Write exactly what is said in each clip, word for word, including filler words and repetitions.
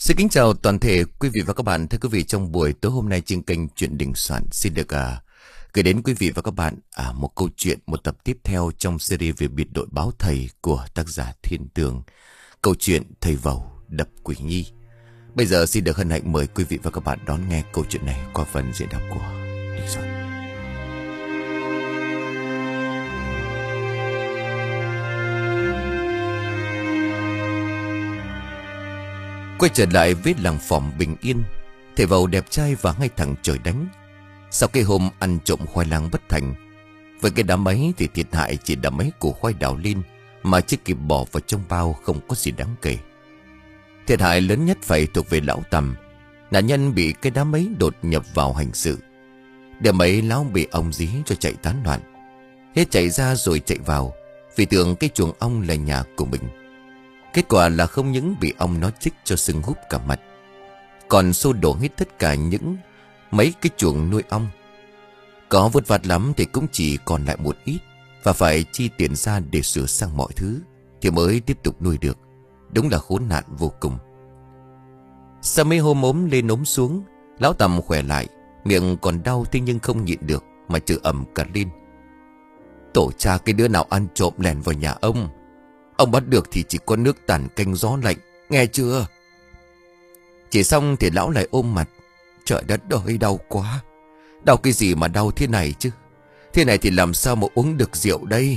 Xin kính chào toàn thể quý vị và các bạn. Thưa quý vị, trong buổi tối hôm nay trên kênh Chuyện Đình Soạn xin được à, gửi đến quý vị và các bạn à, một câu chuyện, một tập tiếp theo trong series về biệt đội báo thầy của tác giả Thiên Tường. Câu chuyện Thầy Vầu Đập Quỷ Nhi. Bây giờ xin được hân hạnh mời quý vị và các bạn đón nghe câu chuyện này qua phần diễn đọc của Đình Soạn. Quay trở lại với làng Phỏm bình yên, thầy Vầu đẹp trai và ngay thẳng trời đánh. Sau cái hôm ăn trộm khoai lang bất thành, với cái đám ấy thì thiệt hại chỉ đám mấy củ khoai đào lên mà chưa kịp bỏ vào trong bao, không có gì đáng kể. Thiệt hại lớn nhất phải thuộc về lão Tầm. Nạn nhân bị cái đám ấy đột nhập vào hành sự. Đêm ấy lão bị ong dí cho chạy tán loạn, hết chạy ra rồi chạy vào, vì tưởng cái chuồng ong là nhà của mình. Kết quả là không những bị ong nó chích cho sưng húp cả mặt, còn xô đổ hết tất cả những mấy cái chuồng nuôi ong. Có vất vả lắm thì cũng chỉ còn lại một ít, và phải chi tiền ra để sửa sang mọi thứ thì mới tiếp tục nuôi được. Đúng là khốn nạn vô cùng. Sau mấy hôm ốm lên ốm xuống, lão Tầm khỏe lại, miệng còn đau thế nhưng không nhịn được mà chửi ầm cả lên. Tổ cha cái đứa nào ăn trộm lẻn vào nhà ông, ông bắt được thì chỉ có nước tàn canh gió lạnh, nghe chưa? Chỉ xong thì lão lại ôm mặt. Trời đất ơi, đau quá. Đau cái gì mà đau thế này chứ? Thế này thì làm sao mà uống được rượu đây?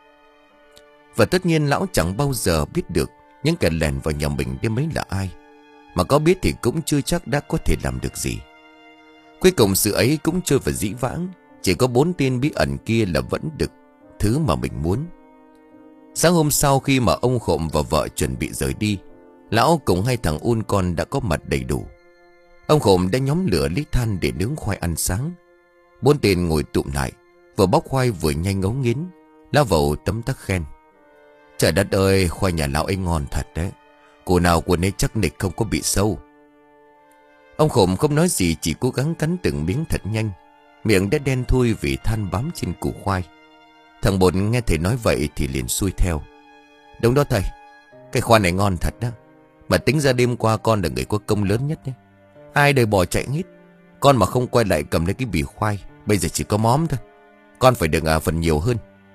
Và tất nhiên lão chẳng bao giờ biết được những kẻ lẻn vào nhà mình đêm ấy là ai. Mà có biết thì cũng chưa chắc đã có thể làm được gì. Cuối cùng sự ấy cũng trôi vào dĩ vãng. Chỉ có bốn tên bí ẩn kia là vẫn được thứ mà mình muốn. Sáng hôm sau khi mà ông Khộm và vợ chuẩn bị rời đi, lão cùng hai thằng un con đã có mặt đầy đủ. Ông Khộm đã nhóm lửa lấy than để nướng khoai ăn sáng. Bốn tên ngồi tụm lại, vừa bóc khoai vừa nhanh ngấu nghiến. Lão Vầu tấm tắc khen. Trời đất ơi, khoai nhà lão ấy ngon thật đấy. Củ nào của nấy chắc nịch không có bị sâu. Ông Khộm không nói gì, chỉ cố gắng cắn từng miếng thật nhanh. Miệng đã đen thui vì than bám trên củ khoai. Thằng Bột nghe thầy nói vậy thì liền xuôi theo. Đúng đó thầy, cái khoai này ngon thật đó. Mà tính ra đêm qua con là người có công lớn nhất đấy. Ai đời bỏ chạy hết. Con mà không quay lại cầm lấy cái bì khoai, bây giờ chỉ có móm thôi. Con phải được à, phần nhiều hơn.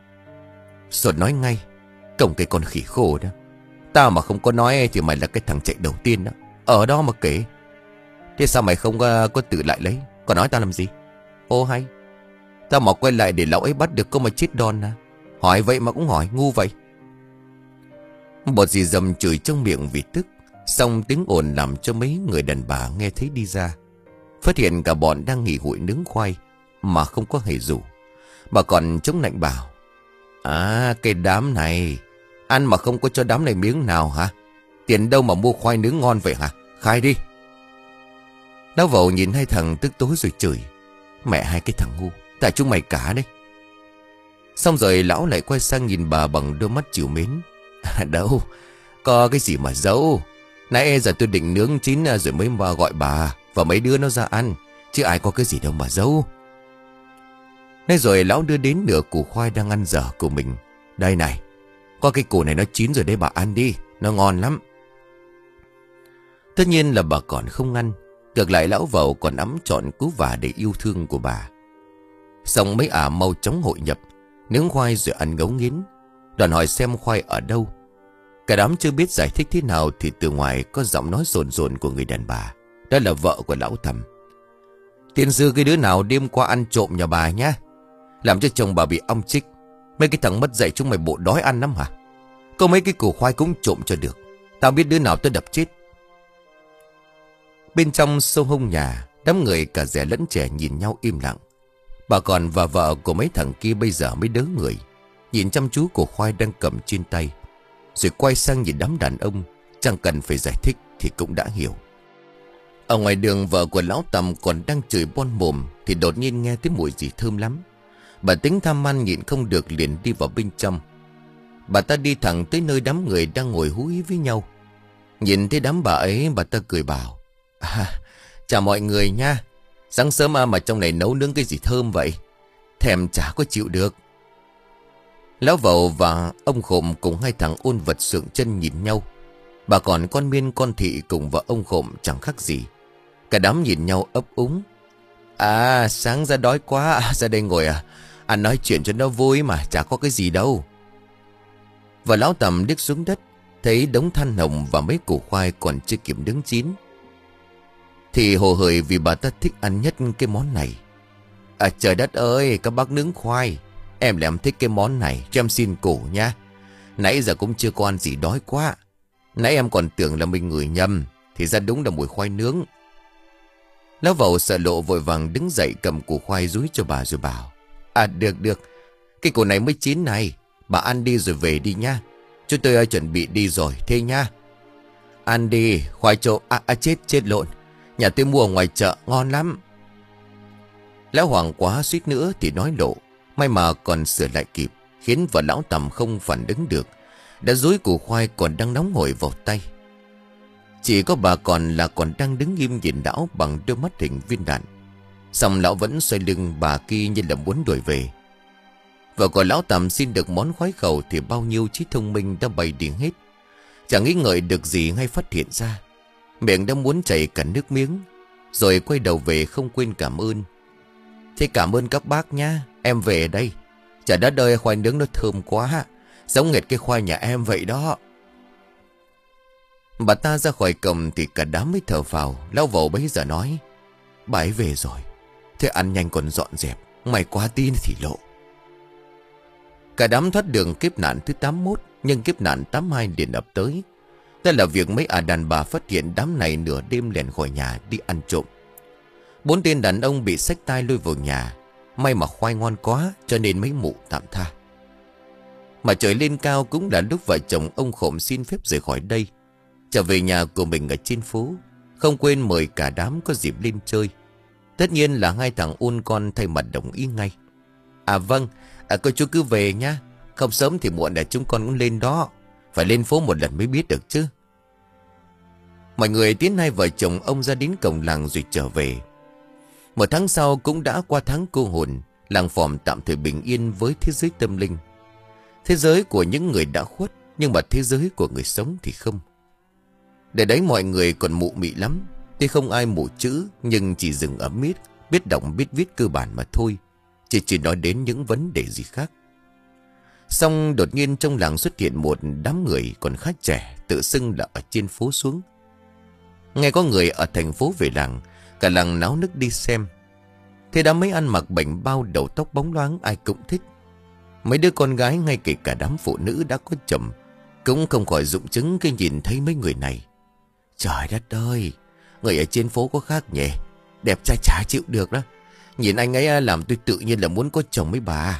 Sột nói ngay. Cổng cái con khỉ khô đó. Tao mà không có nói thì mày là cái thằng chạy đầu tiên đó. Ở đó mà kể. Thế sao mày không uh, có tự lại lấy? Còn nói tao làm gì? Ô hay, tao mà quay lại để lão ấy bắt được có mà chết đòn à? Hỏi vậy mà cũng hỏi, ngu vậy. Bột dì dầm chửi trong miệng vì tức. Xong tiếng ồn làm cho mấy người đàn bà nghe thấy đi ra. Phát hiện cả bọn đang nghỉ hụi nướng khoai mà không có hề rủ. Bà còn chống nạnh bảo. À, cái đám này ăn mà không có cho đám này miếng nào hả? Tiền đâu mà mua khoai nướng ngon vậy hả? Khai đi. Lão Vầu nhìn hai thằng tức tối rồi chửi. Mẹ hai cái thằng ngu, tại chúng mày cả đấy. Xong rồi lão lại quay sang nhìn bà bằng đôi mắt trìu mến. À, đâu có cái gì mà giấu. Nãy giờ tôi định nướng chín rồi mới vào gọi bà và mấy đứa nó ra ăn, chứ ai có cái gì đâu mà giấu. Nói rồi lão đưa đến nửa củ khoai đang ăn dở của mình. Đây này, có cái củ này nó chín rồi đấy, bà ăn đi, nó ngon lắm. Tất nhiên là bà còn không ăn. Ngược lại lão Vầu còn ẵm trọn cú vả để yêu thương của bà. Xong mấy ả mau chóng hội nhập, nướng khoai rồi ăn ngấu nghiến. Đoàn hỏi xem khoai ở đâu. Cả đám chưa biết giải thích thế nào thì từ ngoài có giọng nói rồn rồn của người đàn bà. Đó là vợ của lão Thầm. Tiên sư cái đứa nào đêm qua ăn trộm nhà bà nhá, làm cho chồng bà bị ong chích. Mấy cái thằng mất dạy chúng mày bộ đói ăn lắm hả? Có mấy cái củ khoai cũng trộm cho được. Tao biết đứa nào tôi đập chết. Bên trong sâu hông nhà, đám người cả già lẫn trẻ nhìn nhau im lặng. Bà còn và vợ của mấy thằng kia bây giờ mới đớ người, nhìn chăm chú củ khoai đang cầm trên tay, rồi quay sang nhìn đám đàn ông. Chẳng cần phải giải thích thì cũng đã hiểu. Ở ngoài đường vợ của lão Tầm còn đang chửi bon mồm thì đột nhiên nghe tiếng mùi gì thơm lắm. Bà tính tham ăn nhịn không được liền đi vào bên trong. Bà ta đi thẳng tới nơi đám người đang ngồi hú hí với nhau. Nhìn thấy đám bà ấy, bà ta cười bảo. À, chào mọi người nha. Sáng sớm mà trong này nấu nướng cái gì thơm vậy? Thèm chả có chịu được. Lão Vầu và ông Khộm cùng hai thằng ôn vật sượng chân nhìn nhau. Bà còn con Miên con Thị cùng vợ ông Khộm chẳng khác gì. Cả đám nhìn nhau ấp úng. À, sáng ra đói quá, à, ra đây ngồi à. Ăn nói chuyện cho nó vui mà, chả có cái gì đâu. Và lão Tầm liếc xuống đất, thấy đống than hồng và mấy củ khoai còn chưa kịp đứng chín. Thì hồ hởi vì bà ta thích ăn nhất cái món này. À trời đất ơi, các bác nướng khoai. Em lại em thích cái món này, cho em xin củ nha. Nãy giờ cũng chưa có ăn gì, đói quá. Nãy em còn tưởng là mình ngửi nhầm, thì ra đúng là mùi khoai nướng. Lão Vẩu sợ lộ vội vàng đứng dậy cầm củ khoai dúi cho bà rồi bảo. À được được, cái củ này mới chín này. Bà ăn đi rồi về đi nha. Chúng tôi ơi chuẩn bị đi rồi, thế nha. Ăn đi, khoai trộn, à, à chết chết lộn. Nhà tôi mua ở ngoài chợ, ngon lắm. Lão Hoàng quá suýt nữa thì nói lộ. May mà còn sửa lại kịp, khiến vợ lão Tầm không phản ứng được. Đã dúi củ khoai còn đang nóng hổi vào tay. Chỉ có bà còn là còn đang đứng im nhìn lão bằng đôi mắt hình viên đạn. Xong lão vẫn xoay lưng bà kia như là muốn đuổi về. Vợ của lão Tầm xin được món khoái khẩu thì bao nhiêu trí thông minh đã bay đi hết. Chẳng nghĩ ngợi được gì hay phát hiện ra. Miệng đã muốn chảy cả nước miếng. Rồi quay đầu về không quên cảm ơn. Thế cảm ơn các bác nha. Em về đây. Chả đất ơi, khoai nướng nó thơm quá. Giống nghệt cái khoai nhà em vậy đó. Bà ta ra khỏi cổng thì cả đám mới thở phào. Lão Vẩu bấy giờ nói. Bà ấy về rồi. Thế ăn nhanh còn dọn dẹp. Mày quá tin thì lộ. Cả đám thoát đường kiếp nạn thứ tám mươi mốt. Nhưng kiếp nạn tám mươi hai liền ập tới. Đó là việc mấy ả đàn bà phát hiện đám này nửa đêm lẻn khỏi nhà đi ăn trộm. Bốn tên đàn ông bị xách tai lôi vào nhà. May mà khoai ngon quá cho nên mấy mụ tạm tha. Mà trời lên cao cũng là lúc vợ chồng ông Khộm xin phép rời khỏi đây, trở về nhà của mình ở trên phố. Không quên mời cả đám có dịp lên chơi. Tất nhiên là hai thằng ôn con thay mặt đồng ý ngay. À vâng, à, cô chú cứ về nhá. Không sớm thì muộn là chúng con cũng lên đó. Phải lên phố một lần mới biết được chứ. Mọi người tiến hai vợ chồng ông ra đến cổng làng rồi trở về. Một tháng sau cũng đã qua tháng cô hồn. Làng Phòm tạm thời bình yên với thế giới tâm linh. Thế giới của những người đã khuất, nhưng mà thế giới của người sống thì không. Để đấy mọi người còn mụ mị lắm. Tuy không ai mụ chữ, nhưng chỉ dừng ở miết, biết đọc biết viết cơ bản mà thôi. Chỉ chỉ nói đến những vấn đề gì khác. Xong đột nhiên trong làng xuất hiện một đám người còn khá trẻ, tự xưng là ở trên phố xuống. Nghe có người ở thành phố về làng, cả làng náo nức đi xem. Thế đám mấy ăn mặc bảnh bao, đầu tóc bóng loáng, ai cũng thích. Mấy đứa con gái, ngay kể cả đám phụ nữ đã có chồng, cũng không khỏi rụng trứng khi nhìn thấy mấy người này. Trời đất ơi, người ở trên phố có khác nhỉ. Đẹp trai chả chịu được đó. Nhìn anh ấy làm tôi tự nhiên là muốn có chồng với bà.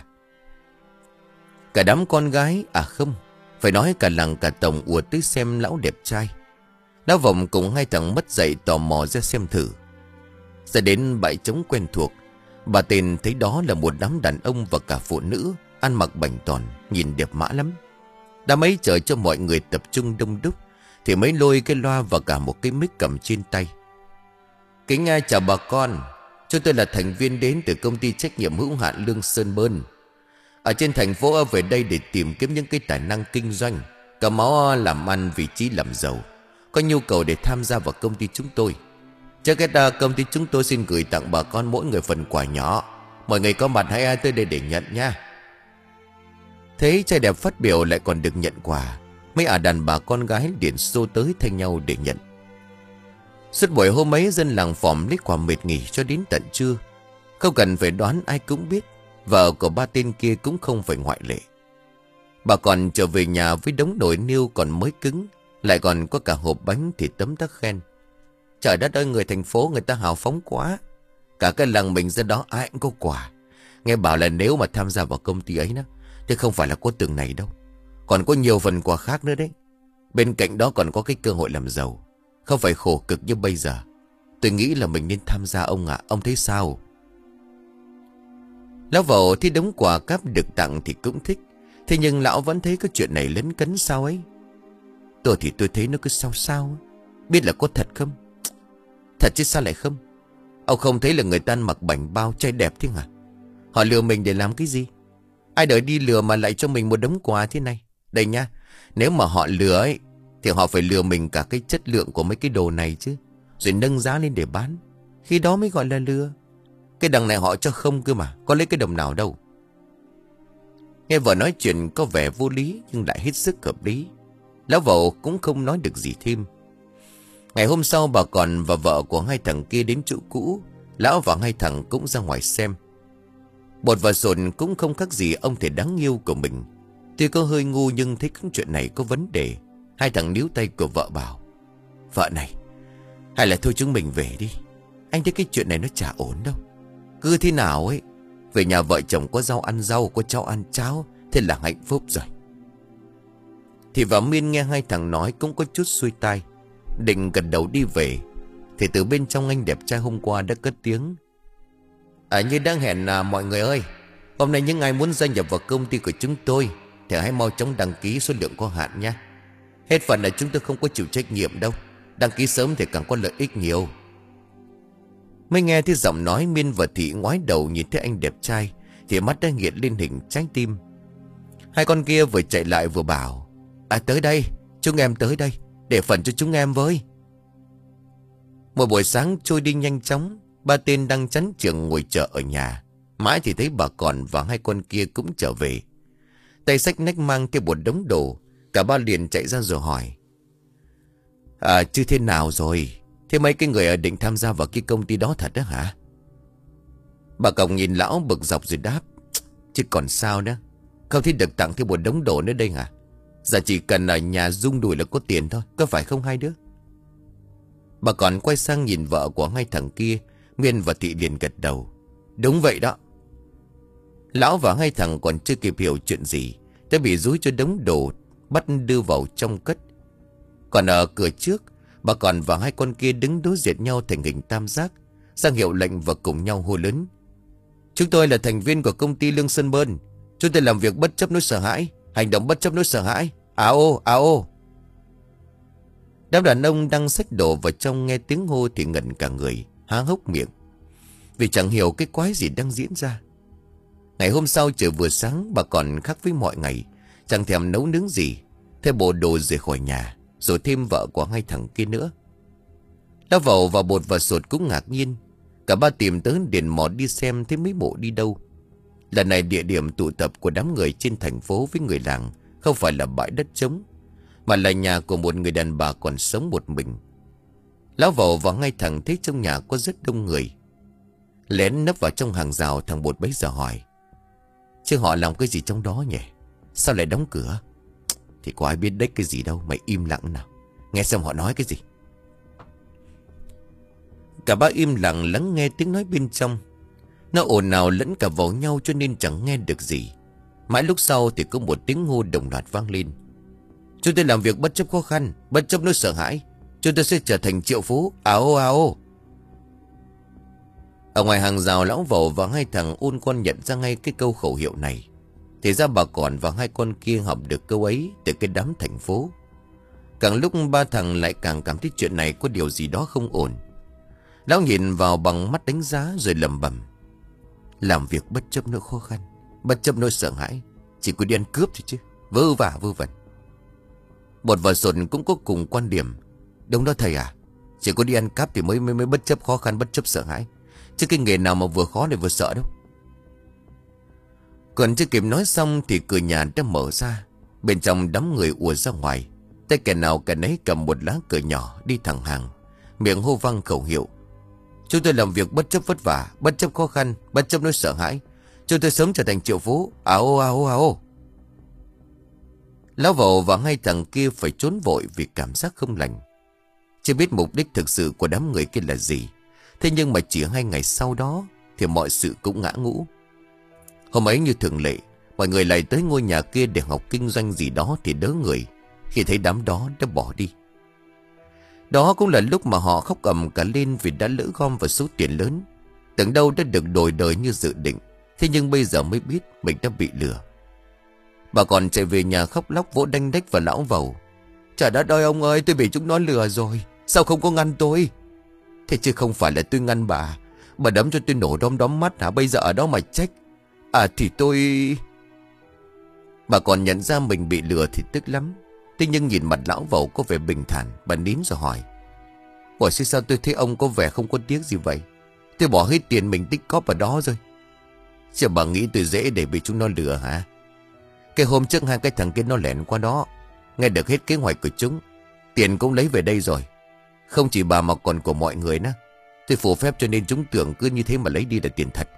Cả đám con gái, à không, phải nói cả làng cả tổng ùa tới xem lão đẹp trai. Lão Vọng cùng hai thằng mất dậy tò mò ra xem thử. Ra đến bãi trống quen thuộc, bà Tên thấy đó là một đám đàn ông và cả phụ nữ ăn mặc bảnh tòn, nhìn đẹp mã lắm. Đã mấy chờ cho mọi người tập trung đông đúc thì mới lôi cái loa và cả một cái mic cầm trên tay. Kính chào bà con, chúng tôi là thành viên đến từ công ty trách nhiệm hữu hạn Lương Sơn Bơn. Ở trên thành phố về đây để tìm kiếm những cái tài năng kinh doanh, cả máu làm ăn, vị trí làm giàu, có nhu cầu để tham gia vào công ty chúng tôi. Trước hết công ty chúng tôi xin gửi tặng bà con mỗi người phần quà nhỏ. Mọi người có mặt hãy ai tới đây để nhận nha. Thấy trai đẹp phát biểu lại còn được nhận quà, mấy ả đàn bà con gái liền xô tới thay nhau để nhận. Suốt buổi hôm ấy dân làng Phòm lấy quà mệt nghỉ cho đến tận trưa. Không cần phải đoán ai cũng biết, vợ của ba tên kia cũng không phải ngoại lệ. Bà còn trở về nhà với đống nồi niêu còn mới cứng, lại còn có cả hộp bánh thì tấm tắc khen. Trời đất ơi, người thành phố người ta hào phóng quá. Cả cái làng mình ra đó ai cũng có quà. Nghe bảo là nếu mà tham gia vào công ty ấy đó, thì không phải là có từng này đâu, còn có nhiều phần quà khác nữa đấy. Bên cạnh đó còn có cái cơ hội làm giàu, không phải khổ cực như bây giờ. Tôi nghĩ là mình nên tham gia ông ạ, ông thấy sao? Lão Vẩu thì đống quà cáp được tặng thì cũng thích. Thế nhưng lão vẫn thấy cái chuyện này lấn cấn sao ấy. Tôi thì tôi thấy nó cứ sao sao. Biết là có thật không? Thật chứ sao lại không? Ông không thấy là người ta ăn mặc bảnh bao trai đẹp thế hả? Họ lừa mình để làm cái gì? Ai đợi đi lừa mà lại cho mình một đống quà thế này? Đây nha, nếu mà họ lừa ấy thì họ phải lừa mình cả cái chất lượng của mấy cái đồ này chứ, rồi nâng giá lên để bán. Khi đó mới gọi là lừa. Cái đằng này họ cho không cơ mà, có lấy cái đồng nào đâu. Nghe vợ nói chuyện có vẻ vô lý nhưng lại hết sức hợp lý. Lão vầu cũng không nói được gì thêm. Ngày hôm sau bà còn và vợ của hai thằng kia đến chỗ cũ. Lão và hai thằng cũng ra ngoài xem. Bột và Sồn cũng không khác gì ông thầy đáng yêu của mình. Tuy có hơi ngu nhưng thấy cái chuyện này có vấn đề. Hai thằng níu tay của vợ bảo: vợ này, hay là thôi chúng mình về đi. Anh thấy cái chuyện này nó chả ổn đâu. Cứ thế nào ấy, về nhà vợ chồng có rau ăn rau, có cháo ăn cháo, thế là hạnh phúc rồi. Thì vào Miên nghe hai thằng nói cũng có chút xuôi tai, định gật đầu đi về. Thì từ bên trong anh đẹp trai hôm qua đã cất tiếng: À, như đang hẹn à, mọi người ơi, hôm nay những ai muốn gia nhập vào công ty của chúng tôi thì hãy mau chóng đăng ký, số lượng có hạn nha. Hết phần là chúng tôi không có chịu trách nhiệm đâu. Đăng ký sớm thì càng có lợi ích nhiều. Mới nghe thấy giọng nói, Miên và Thị ngoái đầu nhìn thấy anh đẹp trai thì mắt đã hiện lên hình trái tim. Hai con kia vừa chạy lại vừa bảo: À, tới đây, chúng em tới đây, để phần cho chúng em với. Một buổi sáng trôi đi nhanh chóng. Ba tên đang chắn chừng ngồi chờ ở nhà. Mãi thì thấy bà còn và hai con kia cũng trở về. Tay xách nách mang theo một đống đồ. Cả ba liền chạy ra rồi hỏi: À, chứ thế nào rồi? Thế mấy cái người ở định tham gia vào cái công ty đó thật đó hả? Bà Còng nhìn lão bực dọc rồi đáp: Chứ còn sao nữa, không thấy được tặng thêm một đống đồ nữa đây hả? Giờ chỉ cần ở nhà rung đùi là có tiền thôi, có phải không hai đứa? Bà còn quay sang nhìn vợ của hai thằng kia. Miên và Thị liền gật đầu: Đúng vậy đó. Lão và hai thằng còn chưa kịp hiểu chuyện gì đã bị dúi cho đống đồ bắt đưa vào trong cất. Còn ở cửa trước, bà còn và hai con kia đứng đối diện nhau thành hình tam giác, sang hiệu lệnh và cùng nhau hô lớn: Chúng tôi là thành viên của công ty Lương Sơn Bơn. Chúng tôi làm việc bất chấp nỗi sợ hãi, hành động bất chấp nỗi sợ hãi. À ô, à ô. Đám đàn ông đang xách đồ vào trong nghe tiếng hô thì ngẩn cả người, há hốc miệng, vì chẳng hiểu cái quái gì đang diễn ra. Ngày hôm sau trời vừa sáng, bà còn khác với mọi ngày, chẳng thèm nấu nướng gì, theo bộ đồ rời khỏi nhà, rồi thêm vợ của hai thằng kia nữa. Lão Vầu và Bột và Sột cũng ngạc nhiên. Cả ba tìm tới điện mò đi xem thấy mấy bộ đi đâu. Lần này địa điểm tụ tập của đám người trên thành phố với người làng không phải là bãi đất trống, mà là nhà của một người đàn bà còn sống một mình. Lão Vầu và hai thằng thấy trong nhà có rất đông người. Lén nấp vào trong hàng rào, thằng Bột bấy giờ hỏi: Chứ họ làm cái gì trong đó nhỉ? Sao lại đóng cửa? Thì có ai biết đếch cái gì đâu, mày im lặng nào, nghe xem họ nói cái gì. Cả ba im lặng lắng nghe tiếng nói bên trong. Nó ồn ào lẫn cả vào nhau cho nên chẳng nghe được gì. Mãi lúc sau thì có một tiếng hô đồng loạt vang lên: Chúng tôi làm việc bất chấp khó khăn, bất chấp nỗi sợ hãi. Chúng tôi sẽ trở thành triệu phú. Áo áo. Ở ngoài hàng rào, lão Vầu và hai thằng ôn con nhận ra ngay cái câu khẩu hiệu này. Thì ra bà còn và hai con kia học được câu ấy từ cái đám thành phố. Càng lúc ba thằng lại càng cảm thấy chuyện này có điều gì đó không ổn. Lão nhìn vào bằng mắt đánh giá rồi lẩm bẩm: Làm việc bất chấp nỗi khó khăn, bất chấp nỗi sợ hãi, chỉ có đi ăn cướp thôi chứ, vơ vả vơ vẩn. Bột và Sột cũng có cùng quan điểm: Đúng đó thầy à, chỉ có đi ăn cắp thì mới mới mới bất chấp khó khăn, bất chấp sợ hãi, chứ cái nghề nào mà vừa khó để vừa sợ đâu. Còn chưa kịp nói xong thì cửa nhà đã mở ra. Bên trong đám người ùa ra ngoài, tay kẻ nào kẻ nấy cầm một lá cờ nhỏ đi thẳng hàng, miệng hô vang khẩu hiệu: Chúng tôi làm việc bất chấp vất vả, bất chấp khó khăn, bất chấp nỗi sợ hãi. Chúng tôi sớm trở thành triệu phú. Áo áo áo. Lão Vầu và hai thằng kia phải trốn vội vì cảm giác không lành. Chưa biết mục đích thực sự của đám người kia là gì. Thế nhưng mà chỉ hai ngày sau đó thì mọi sự cũng ngã ngũ. Hôm ấy như thường lệ, mọi người lại tới ngôi nhà kia để học kinh doanh gì đó thì đớ người khi thấy đám đó đã bỏ đi. Đó cũng là lúc mà họ khóc ầm cả lên vì đã lỡ gom vào số tiền lớn. Tưởng đâu đã được đổi đời như dự định, thế nhưng bây giờ mới biết mình đã bị lừa. Bà còn chạy về nhà khóc lóc vỗ đanh đách vào lão Vầu: Trời đất ơi ông ơi, tôi bị chúng nó lừa rồi, sao không có ngăn tôi? Thế chứ không phải là tôi ngăn bà, bà đấm cho tôi nổ đom đóm mắt hả? Bây giờ ở đó mà trách. À thì tôi... Bà còn nhận ra mình bị lừa thì tức lắm. Thế nhưng nhìn mặt lão Vẩu có vẻ bình thản. Bà nín rồi hỏi: Ủa sao tôi thấy ông có vẻ không có tiếc gì vậy? Tôi bỏ hết tiền mình tích cóp vào đó rồi. Chứ bà nghĩ tôi dễ để bị chúng nó lừa hả? Cái hôm trước hai cái thằng kia nó lẻn qua đó, nghe được hết kế hoạch của chúng. Tiền cũng lấy về đây rồi. Không chỉ bà mà còn của mọi người nữa. Tôi phù phép cho nên chúng tưởng cứ như thế mà lấy đi là tiền thật.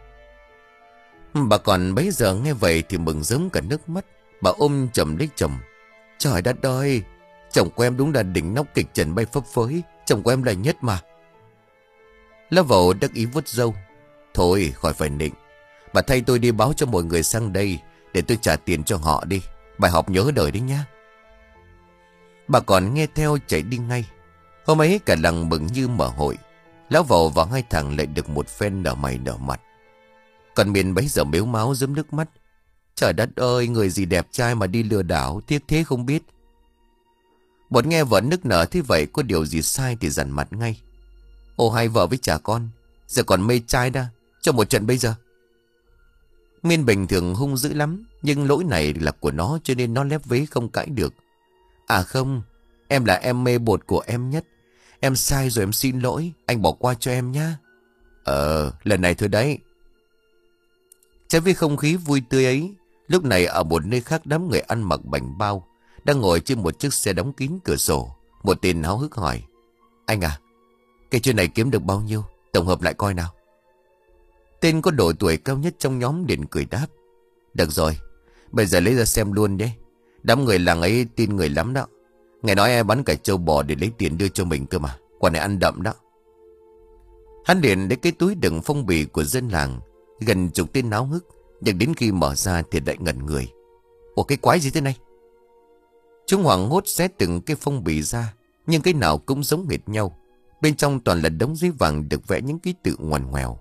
Bà còn bấy giờ nghe vậy thì mừng rớm cả nước mắt. Bà ôm chầm lấy chồng: Trời đất ơi, chồng của em đúng là đỉnh nóc kịch trần bay phấp phới. Chồng của em là nhất mà. Lão Vẩu đắc ý vuốt râu: Thôi khỏi phải nịnh. Bà thay tôi đi báo cho mọi người sang đây để tôi trả tiền cho họ đi. Bài học nhớ đời đấy nhá. Bà còn nghe theo chạy đi ngay. Hôm ấy cả làng mừng như mở hội. Lão Vẩu và hai thằng lại được một phen nở mày nở mặt. Còn Miền bấy giờ mếu máu rớm nước mắt: Trời đất ơi, người gì đẹp trai mà đi lừa đảo, tiếc thế không biết. Bột nghe vợ nức nở thế vậy, có điều gì sai thì dằn mặt ngay: Ô hai vợ với cha con giờ còn mê trai đa, cho một trận bây giờ. Miên bình thường hung dữ lắm, nhưng lỗi này là của nó cho nên nó lép vế không cãi được. À không, em là em mê bột của em nhất. Em sai rồi, em xin lỗi, anh bỏ qua cho em nhá. Ờ, lần này thôi đấy. Trái với không khí vui tươi ấy, lúc này ở một nơi khác đám người ăn mặc bảnh bao đang ngồi trên một chiếc xe đóng kín cửa sổ. Một tên háo hức hỏi: Anh à, cái chuyện này kiếm được bao nhiêu? Tổng hợp lại coi nào. Tên có độ tuổi cao nhất trong nhóm liền cười đáp: Được rồi, bây giờ lấy ra xem luôn nhé. Đám người làng ấy tin người lắm đó. Ngày nói ai bắn cả trâu bò để lấy tiền đưa cho mình cơ mà. Quả này ăn đậm đó. Hắn liền lấy cái túi đựng phong bì của dân làng. Gần chục tên náo hức, nhưng đến khi mở ra thì lại ngẩn người. Ủa cái quái gì thế này? Chúng hoảng hốt xé từng cái phong bì ra, nhưng cái nào cũng giống hệt nhau. Bên trong toàn là đống giấy vàng được vẽ những ký tự ngoằn ngoèo.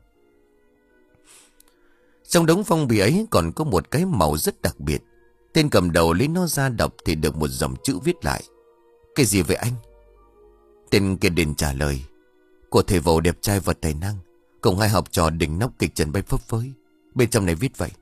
Trong đống phong bì ấy còn có một cái màu rất đặc biệt. Tên cầm đầu lấy nó ra đọc thì được một dòng chữ viết lại: Cái gì vậy anh? Tên kia liền trả lời: Của thầy Vẩu đẹp trai và tài năng, cùng hai học trò đỉnh nóc kịch trần bay phấp phới. Bên trong này viết vậy.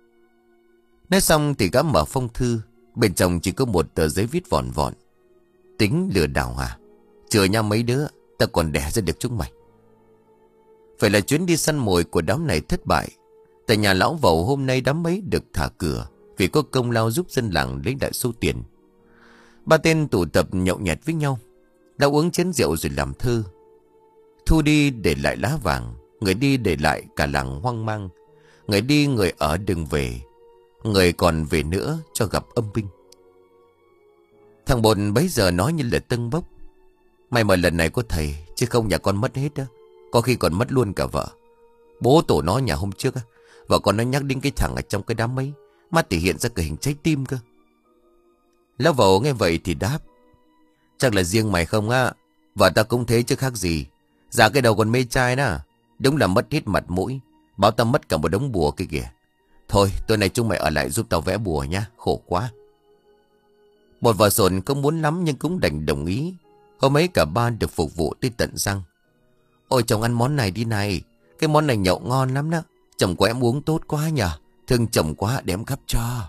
Nói xong thì gã mở phong thư. Bên trong chỉ có một tờ giấy viết vòn vòn: Tính lừa đảo hả? Chừa nha mấy đứa, ta còn đẻ ra được chúng mày. Phải là chuyến đi săn mồi của đám này thất bại. Tại nhà lão Vẩu hôm nay đám ấy được thả cửa vì có công lao giúp dân làng lấy đại số tiền. Ba tên tụ tập nhậu nhẹt với nhau, đã uống chén rượu rồi làm thơ. Thu đi để lại lá vàng, người đi để lại cả làng hoang mang. Người đi người ở đừng về, người còn về nữa cho gặp âm binh. Thằng Bột bấy giờ nói như là tâng bốc: May mà lần này có thầy, chứ không nhà con mất hết đó. Có khi còn mất luôn cả vợ. Bố tổ nó nhà hôm trước á, vợ con nó nhắc đến cái thằng ở trong cái đám ấy, mắt thì hiện ra cái hình trái tim cơ. Lão Vẩu nghe vậy thì đáp: Chắc là riêng mày không á. Vợ ta cũng thế chứ khác gì. Dạ cái đầu còn mê trai đó. Đúng là mất hết mặt mũi. Báo tao mất cả một đống bùa kia kìa. Thôi tối nay chúng mày ở lại giúp tao vẽ bùa nha. Khổ quá. Một vợ sồn không muốn lắm nhưng cũng đành đồng ý. Hôm ấy cả ba được phục vụ tới tận răng. Ôi chồng ăn món này đi này. Cái món này nhậu ngon lắm đó. Chồng của em uống tốt quá nhờ. Thương chồng quá để em gắp cho.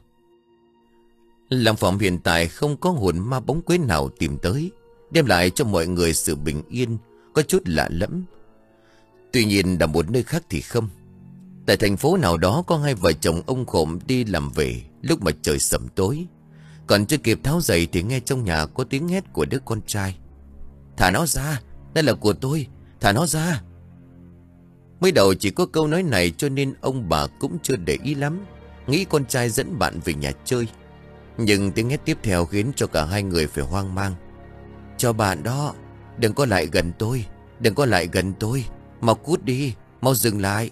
Làng Phỏng hiện tại không có hồn ma bóng quế nào tìm tới, đem lại cho mọi người sự bình yên, có chút lạ lẫm. Tuy nhiên ở một nơi khác thì không. Tại thành phố nào đó có hai vợ chồng ông Khổm đi làm về lúc mà trời sẩm tối. Còn chưa kịp tháo giày thì nghe trong nhà có tiếng hét của đứa con trai: Thả nó ra, đây là của tôi, thả nó ra. Mới đầu chỉ có câu nói này cho nên ông bà cũng chưa để ý lắm, nghĩ con trai dẫn bạn về nhà chơi. Nhưng tiếng hét tiếp theo khiến cho cả hai người phải hoang mang. Cho bạn đó, đừng có lại gần tôi, đừng có lại gần tôi, mau cút đi, mau dừng lại.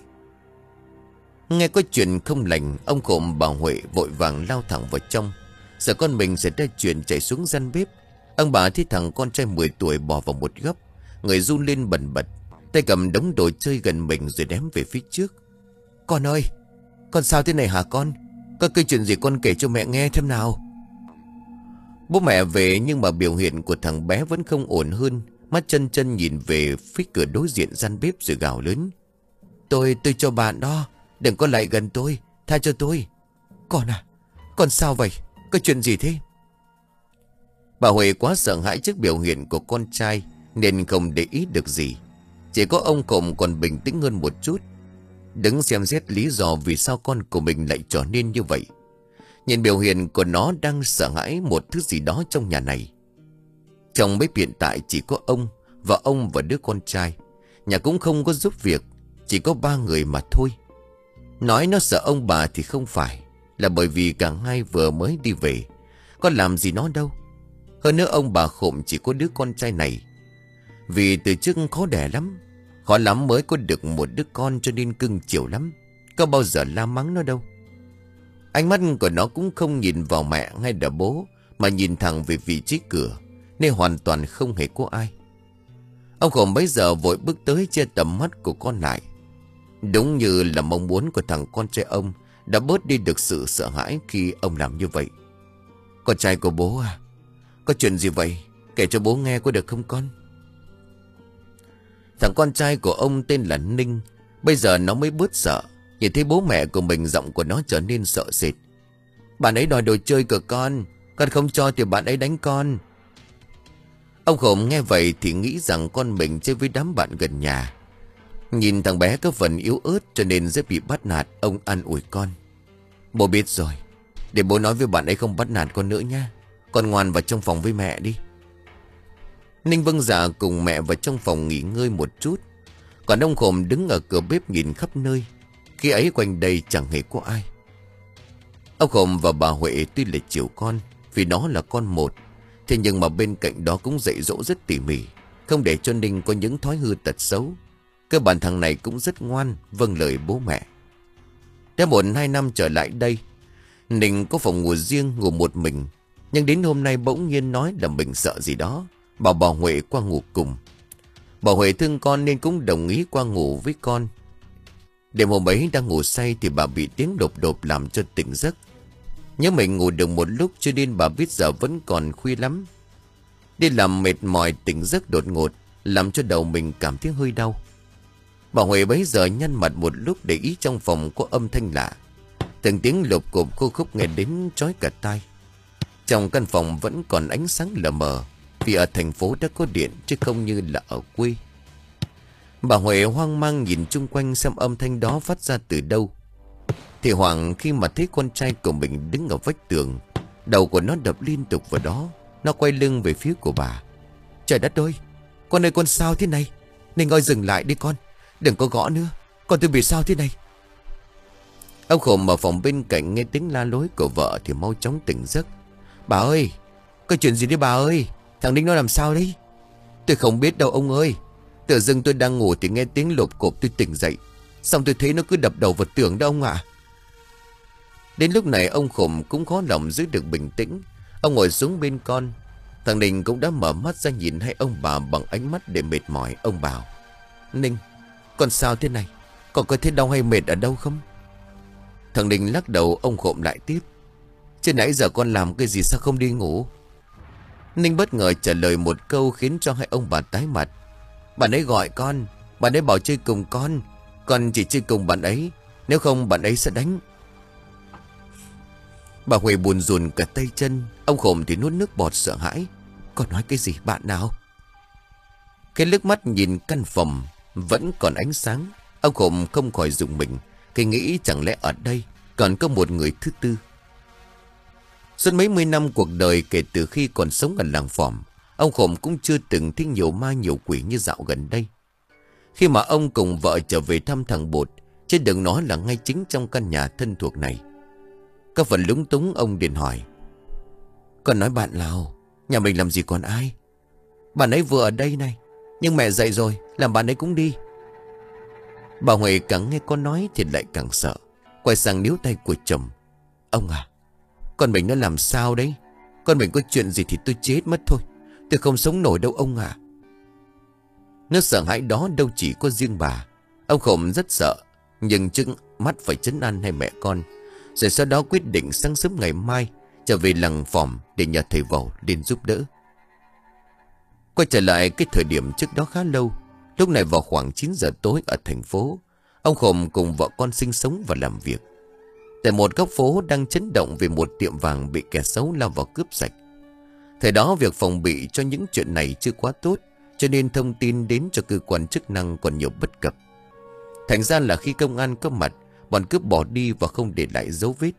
Nghe có chuyện không lành, ông Khổm bà Huệ vội vàng lao thẳng vào trong, sợ con mình sẽ ra chuyện chạy xuống gian bếp. Ông bà thấy thằng con trai mười tuổi bò vào một góc, người run lên bần bật, tay cầm đống đồ chơi gần mình rồi ném về phía trước. Con ơi, con sao thế này hả con? Có cái chuyện gì con kể cho mẹ nghe thêm nào. Bố mẹ về nhưng mà biểu hiện của thằng bé vẫn không ổn hơn. Mắt chân chân nhìn về phía cửa đối diện gian bếp rồi gào lớn: Tôi, tôi cho bạn đó, đừng có lại gần tôi, tha cho tôi. Con à, con sao vậy? Có chuyện gì thế? Bà Huệ quá sợ hãi trước biểu hiện của con trai nên không để ý được gì. Chỉ có ông Khổng còn bình tĩnh hơn một chút, đứng xem xét lý do vì sao con của mình lại trở nên như vậy. Nhìn biểu hiện của nó đang sợ hãi một thứ gì đó trong nhà này. Trong bếp hiện tại chỉ có ông và ông và đứa con trai. Nhà cũng không có giúp việc, chỉ có ba người mà thôi. Nói nó sợ ông bà thì không phải, là bởi vì cả hai vừa mới đi về, có làm gì nó đâu. Hơn nữa ông bà Khổng chỉ có đứa con trai này. Vì từ trước khó đẻ lắm, khó lắm mới có được một đứa con, cho nên cưng chiều lắm, có bao giờ la mắng nó đâu. Ánh mắt của nó cũng không nhìn vào mẹ hay là bố, mà nhìn thẳng về vị trí cửa, nên hoàn toàn không hề có ai. Ông Khổng bấy giờ vội bước tới che tầm mắt của con lại. Đúng như là mong muốn của thằng con trai ông, đã bớt đi được sự sợ hãi khi ông làm như vậy. Con trai của bố à, có chuyện gì vậy? Kể cho bố nghe có được không con? Thằng con trai của ông tên là Ninh. Bây giờ nó mới bớt sợ. Nhìn thấy bố mẹ của mình, giọng của nó trở nên sợ sệt. Bạn ấy đòi đồ chơi của con, con không cho thì bạn ấy đánh con. Ông Khổng nghe vậy thì nghĩ rằng con mình chơi với đám bạn gần nhà. Nhìn thằng bé có phần yếu ớt cho nên dễ bị bắt nạt. Ông an ủi con. Bố biết rồi, để bố nói với bạn ấy không bắt nạt con nữa nha. Con ngoan vào trong phòng với mẹ đi. Ninh vâng dạ cùng mẹ vào trong phòng nghỉ ngơi một chút. Còn ông Khổng đứng ở cửa bếp nhìn khắp nơi. Khi ấy quanh đây chẳng hề có ai. Ông Khổng và bà Huệ tuy là chiều con vì nó là con một, thế nhưng mà bên cạnh đó cũng dạy dỗ rất tỉ mỉ, không để cho Ninh có những thói hư tật xấu. Cơ bản thằng này cũng rất ngoan, vâng lời bố mẹ. Đã một hai năm trở lại đây, Ninh có phòng ngủ riêng, ngủ một mình. Nhưng đến hôm nay bỗng nhiên nói là mình sợ gì đó, bảo bà Huệ qua ngủ cùng. Bà Huệ thương con nên cũng đồng ý qua ngủ với con. Đêm hôm ấy đang ngủ say thì bà bị tiếng đột đột làm cho tỉnh giấc. Nhớ mình ngủ được một lúc cho nên bà biết giờ vẫn còn khuya lắm. Đi làm mệt mỏi tỉnh giấc đột ngột, làm cho đầu mình cảm thấy hơi đau. Bà Huệ bấy giờ nhăn mặt một lúc để ý trong phòng có âm thanh lạ. Từng tiếng lục cục khô khúc nghe đến chói cả tai. Trong căn phòng vẫn còn ánh sáng lờ mờ, vì ở thành phố đã có điện chứ không như là ở quê. Bà Huệ hoang mang nhìn chung quanh xem âm thanh đó phát ra từ đâu. Thì hoảng khi mà thấy con trai của mình đứng ở vách tường. Đầu của nó đập liên tục vào đó. Nó quay lưng về phía của bà. Trời đất ơi, con ơi con sao thế này? Ninh ơi dừng lại đi con, đừng có gõ nữa, con tôi bị sao thế này? Ông Khổng ở phòng bên cạnh nghe tiếng la lối của vợ thì mau chóng tỉnh giấc. Bà ơi, có chuyện gì đấy bà ơi? Thằng Ninh nó làm sao đấy? Tôi không biết đâu ông ơi. Tự dưng tôi đang ngủ thì nghe tiếng lộp cộp tôi tỉnh dậy. Xong tôi thấy nó cứ đập đầu vào tường đó ông ạ. Đến lúc này ông Khổng cũng khó lòng giữ được bình tĩnh. Ông ngồi xuống bên con. Thằng Ninh cũng đã mở mắt ra nhìn hai ông bà bằng ánh mắt để mệt mỏi. Ông bảo: Ninh, con sao thế này? Con có thấy đau hay mệt ở đâu không? Thằng Ninh lắc đầu. Ông Khổng lại tiếp: Chứ nãy giờ con làm cái gì sao không đi ngủ? Ninh bất ngờ trả lời một câu khiến cho hai ông bà tái mặt. Bạn ấy gọi con, bạn ấy bảo chơi cùng con. Con chỉ chơi cùng bạn ấy, nếu không bạn ấy sẽ đánh. Bà Huệ buồn rùn cả tay chân. Ông Khổng thì nuốt nước bọt sợ hãi. Con nói cái gì bạn nào? Cái liếc mắt nhìn căn phòng vẫn còn ánh sáng. Ông Khổng không khỏi rùng mình khi nghĩ chẳng lẽ ở đây còn có một người thứ tư. Suốt mấy mươi năm cuộc đời kể từ khi còn sống ở làng Phòm, ông Khổng cũng chưa từng thấy nhiều ma nhiều quỷ như dạo gần đây. Khi mà ông cùng vợ trở về thăm thằng Bột, chứ đừng nói là ngay chính trong căn nhà thân thuộc này. Có phần lúng túng ông liền hỏi: Con nói bạn nào? Nhà mình làm gì còn ai? Bạn ấy vừa ở đây này, nhưng mẹ dậy rồi, làm bạn ấy cũng đi. Bà Huệ càng nghe con nói thì lại càng sợ, quay sang níu tay của chồng: Ông à, con mình nó làm sao đấy? Con mình có chuyện gì thì tôi chết mất thôi, tôi không sống nổi đâu ông à. Nó sợ hãi đó đâu chỉ có riêng bà. Ông Khổng rất sợ, nhưng trước mắt phải trấn an hai mẹ con. Rồi sau đó quyết định sáng sớm ngày mai trở về làng Phòm để nhờ thầy Vẩu lên giúp đỡ. Quay trở lại cái thời điểm trước đó khá lâu. Lúc này vào khoảng chín giờ tối ở thành phố, ông Khổng cùng vợ con sinh sống và làm việc. Tại một góc phố đang chấn động vì một tiệm vàng bị kẻ xấu lao vào cướp sạch. Thời đó việc phòng bị cho những chuyện này chưa quá tốt, cho nên thông tin đến cho cơ quan chức năng còn nhiều bất cập. Thành ra là khi công an có mặt, bọn cướp bỏ đi và không để lại dấu vết.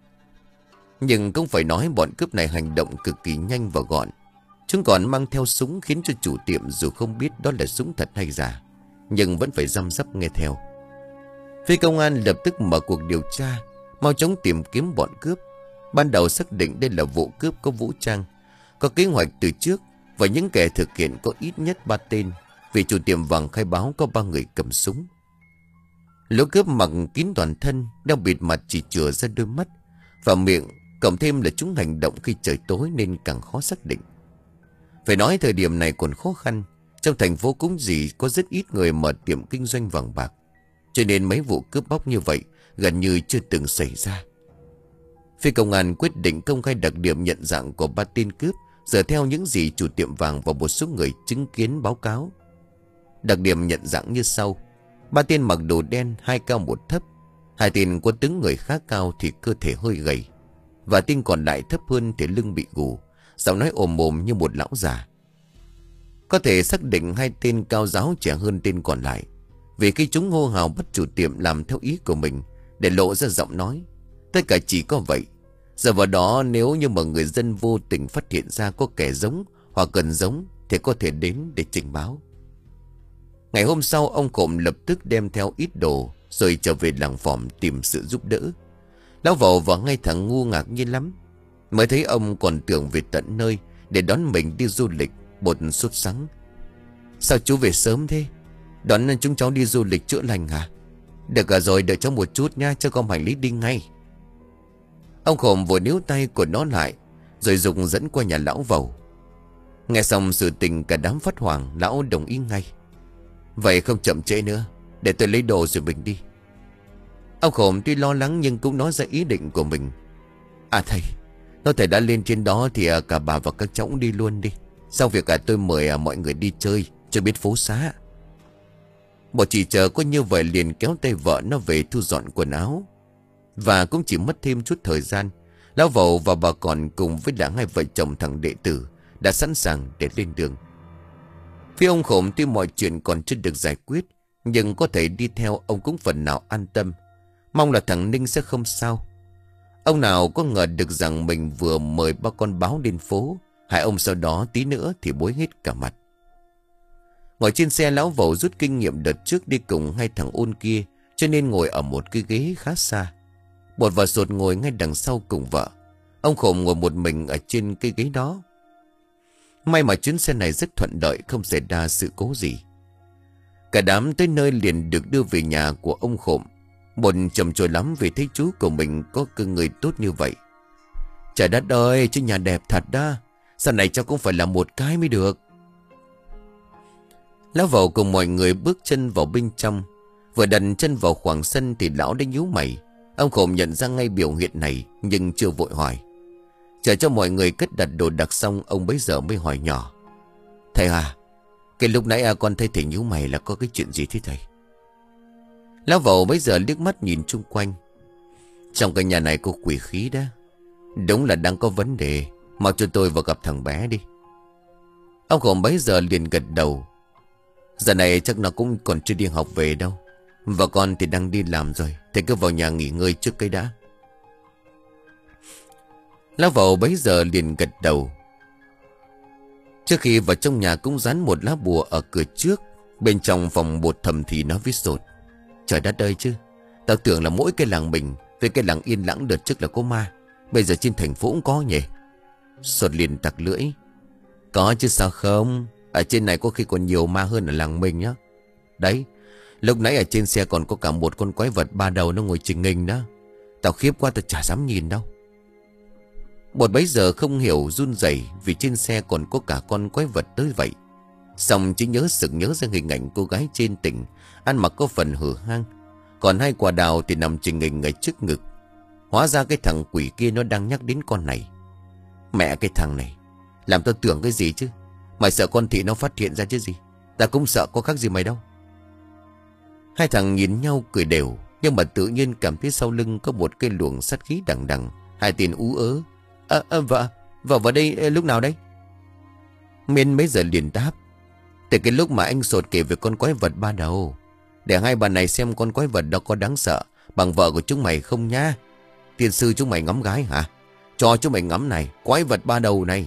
Nhưng cũng phải nói bọn cướp này hành động cực kỳ nhanh và gọn. Chúng còn mang theo súng khiến cho chủ tiệm dù không biết đó là súng thật hay giả, nhưng vẫn phải răm rắp nghe theo. Phía công an lập tức mở cuộc điều tra, mau chóng tìm kiếm bọn cướp. Ban đầu xác định đây là vụ cướp có vũ trang, có kế hoạch từ trước, và những kẻ thực hiện có ít nhất ba tên, vì chủ tiệm vàng khai báo có ba người cầm súng. Lũ cướp mặc kín toàn thân, đeo bịt mặt chỉ chừa ra đôi mắt và miệng, cộng thêm là chúng hành động khi trời tối nên càng khó xác định. Phải nói thời điểm này còn khó khăn, trong thành phố cũng chỉ có rất ít người mở tiệm kinh doanh vàng bạc, cho nên mấy vụ cướp bóc như vậy gần như chưa từng xảy ra. Phía công an quyết định công khai đặc điểm nhận dạng của ba tên cướp dựa theo những gì chủ tiệm vàng và một số người chứng kiến báo cáo. Đặc điểm nhận dạng như sau: ba tên mặc đồ đen, hai cao một thấp. Hai tên có tướng người khá cao thì cơ thể hơi gầy, và tên còn lại thấp hơn thì lưng bị gù, giọng nói ồm ồm như một lão già. Có thể xác định hai tên cao ráo trẻ hơn tên còn lại, vì khi chúng hô hào bắt chủ tiệm làm theo ý của mình để lộ ra giọng nói. Tất cả chỉ có vậy. Giờ vào đó, nếu như mà người dân vô tình phát hiện ra có kẻ giống hoặc gần giống thì có thể đến để trình báo. Ngày hôm sau, ông Khộm lập tức đem theo ít đồ rồi trở về làng Phòm tìm sự giúp đỡ. Lão Vầu và ngay thằng ngu ngạc nhiên lắm. Mới thấy ông còn tưởng về tận nơi để đón mình đi du lịch, bột sốt sắng. Sao chú về sớm thế? Đón chúng cháu đi du lịch chữa lành hả? Được cả rồi, đợi cháu một chút nha, cho gom hành lý đi ngay. Ông Khổm vội níu tay của nó lại rồi dùng dẫn qua nhà lão Vầu. Nghe xong sự tình cả đám phát hoảng, lão đồng ý ngay. Vậy không chậm trễ nữa, để tôi lấy đồ rồi mình đi. Ông Khổm tuy lo lắng nhưng cũng nói ra ý định của mình. À thầy, nó thầy đã lên trên đó thì cả bà và các cháu cũng đi luôn đi. Sau việc cả tôi mời mọi người đi chơi cho biết phố xá. Bọn chị chờ có như vậy liền kéo tay vợ nó về thu dọn quần áo. Và cũng chỉ mất thêm chút thời gian, lão Vầu và bà còn cùng với đã hai vợ chồng thằng đệ tử đã sẵn sàng để lên đường. Phía ông Khổm tuy mọi chuyện còn chưa được giải quyết, nhưng có thể đi theo ông cũng phần nào an tâm. Mong là thằng Ninh sẽ không sao. Ông nào có ngờ được rằng mình vừa mời ba con báo lên phố, hai ông sau đó tí nữa thì bối hết cả mặt. Ngồi trên xe, lão Vầu rút kinh nghiệm đợt trước đi cùng hai thằng ôn kia, cho nên ngồi ở một cái ghế khá xa. Bột và Sột ngồi ngay đằng sau cùng vợ. Ông Khổm ngồi một mình ở trên cái ghế đó. May mà chuyến xe này rất thuận lợi, không xảy ra sự cố gì. Cả đám tới nơi liền được đưa về nhà của ông Khổm. Bột trầm trồ lắm vì thấy chú của mình có cơ người tốt như vậy. Trời đất ơi, chứ nhà đẹp thật đó. Sau này cháu cũng phải làm một cái mới được. Lão Vầu cùng mọi người bước chân vào bên trong. Vừa đặt chân vào khoảng sân thì lão đã nhíu mày. Ông Khổm nhận ra ngay biểu hiện này nhưng chưa vội hỏi. Chờ cho mọi người cất đặt đồ đạc xong, ông bấy giờ mới hỏi nhỏ. Thầy à, cái lúc nãy à, con thấy thầy nhíu mày là có cái chuyện gì thế thầy? Lão Vầu bấy giờ liếc mắt nhìn chung quanh. Trong cái nhà này có quỷ khí đó. Đúng là đang có vấn đề. Mau cho tôi vào gặp thằng bé đi. Ông Khổm bấy giờ liền gật đầu. Giờ này chắc nó cũng còn chưa đi học về đâu. Và con thì đang đi làm rồi. Thầy cứ vào nhà nghỉ ngơi trước cái đã. Lão Vầu bấy giờ liền gật đầu. Trước khi vào trong nhà cũng dán một lá bùa ở cửa trước. Bên trong phòng bột thầm thì nói với Sột. Trời đất ơi chứ, tao tưởng là mỗi cái làng mình với cái làng Yên Lãng đợt trước là có ma. Bây giờ trên thành phố cũng có nhỉ? Sột liền tặc lưỡi. Có chứ sao không. Ở trên này có khi còn nhiều ma hơn ở làng mình nhá. Đấy, lúc nãy ở trên xe còn có cả một con quái vật ba đầu nó ngồi trình nghênh đó. Tao khiếp quá, tao chả dám nhìn đâu. Bột bấy giờ không hiểu run rẩy vì trên xe còn có cả con quái vật tới vậy. Xong chỉ nhớ sực nhớ ra hình ảnh cô gái trên tỉnh, ăn mặc có phần hở hang. Còn hai quả đào thì nằm trình nghênh ở trước ngực. Hóa ra cái thằng quỷ kia nó đang nhắc đến con này. Mẹ cái thằng này, làm tao tưởng cái gì chứ. Mày sợ con thị nó phát hiện ra chứ gì. Ta cũng sợ, có khác gì mày đâu. Hai thằng nhìn nhau cười đều, nhưng mà tự nhiên cảm thấy sau lưng có một cái luồng sát khí đằng đằng. Hai tên ú ớ. À, à, vợ, vợ vào đây lúc nào đấy? Miên mấy giờ liền đáp. Từ cái lúc mà anh Sột kể về con quái vật ba đầu. Để hai bà này xem con quái vật đó có đáng sợ bằng vợ của chúng mày không nhá. Tiên sư chúng mày ngắm gái hả? Cho chúng mày ngắm này, quái vật ba đầu này.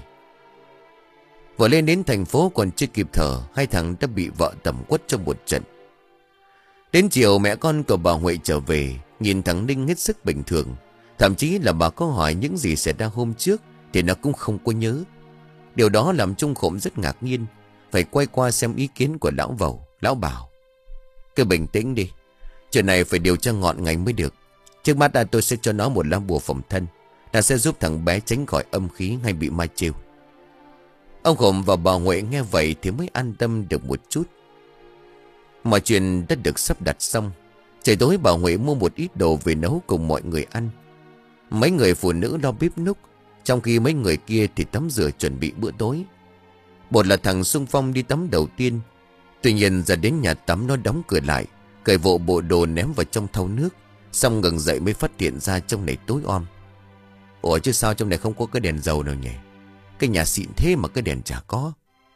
Vừa lên đến thành phố còn chưa kịp thở, hai thằng đã bị vợ tẩm quất trong một trận. Đến chiều mẹ con của bà Huệ trở về, nhìn thằng Ninh hết sức bình thường. Thậm chí là bà có hỏi những gì xảy ra hôm trước thì nó cũng không có nhớ. Điều đó làm Trung Khổm rất ngạc nhiên. Phải quay qua xem ý kiến của lão Vầu. Lão bảo: cứ bình tĩnh đi, chuyện này phải điều tra ngọn ngành mới được. Trước mắt là tôi sẽ cho nó một lá bùa phòng thân, là sẽ giúp thằng bé tránh khỏi âm khí hay bị ma trêu. Ông Khổm và bà Huệ nghe vậy thì mới an tâm được một chút. Mọi chuyện đã được sắp đặt xong. Trời tối bà Huệ mua một ít đồ về nấu cùng mọi người ăn. Mấy người phụ nữ lo bếp núc, trong khi mấy người kia thì tắm rửa chuẩn bị bữa tối. Bột là thằng xung phong đi tắm đầu tiên. Tuy nhiên ra đến nhà tắm nó đóng cửa lại, cởi vội bộ đồ ném vào trong thau nước. Xong ngừng dậy mới phát hiện ra trong này tối om. Ủa chứ sao trong này không có cái đèn dầu nào nhỉ? Cái nhà xịn thế mà cái đèn chả có.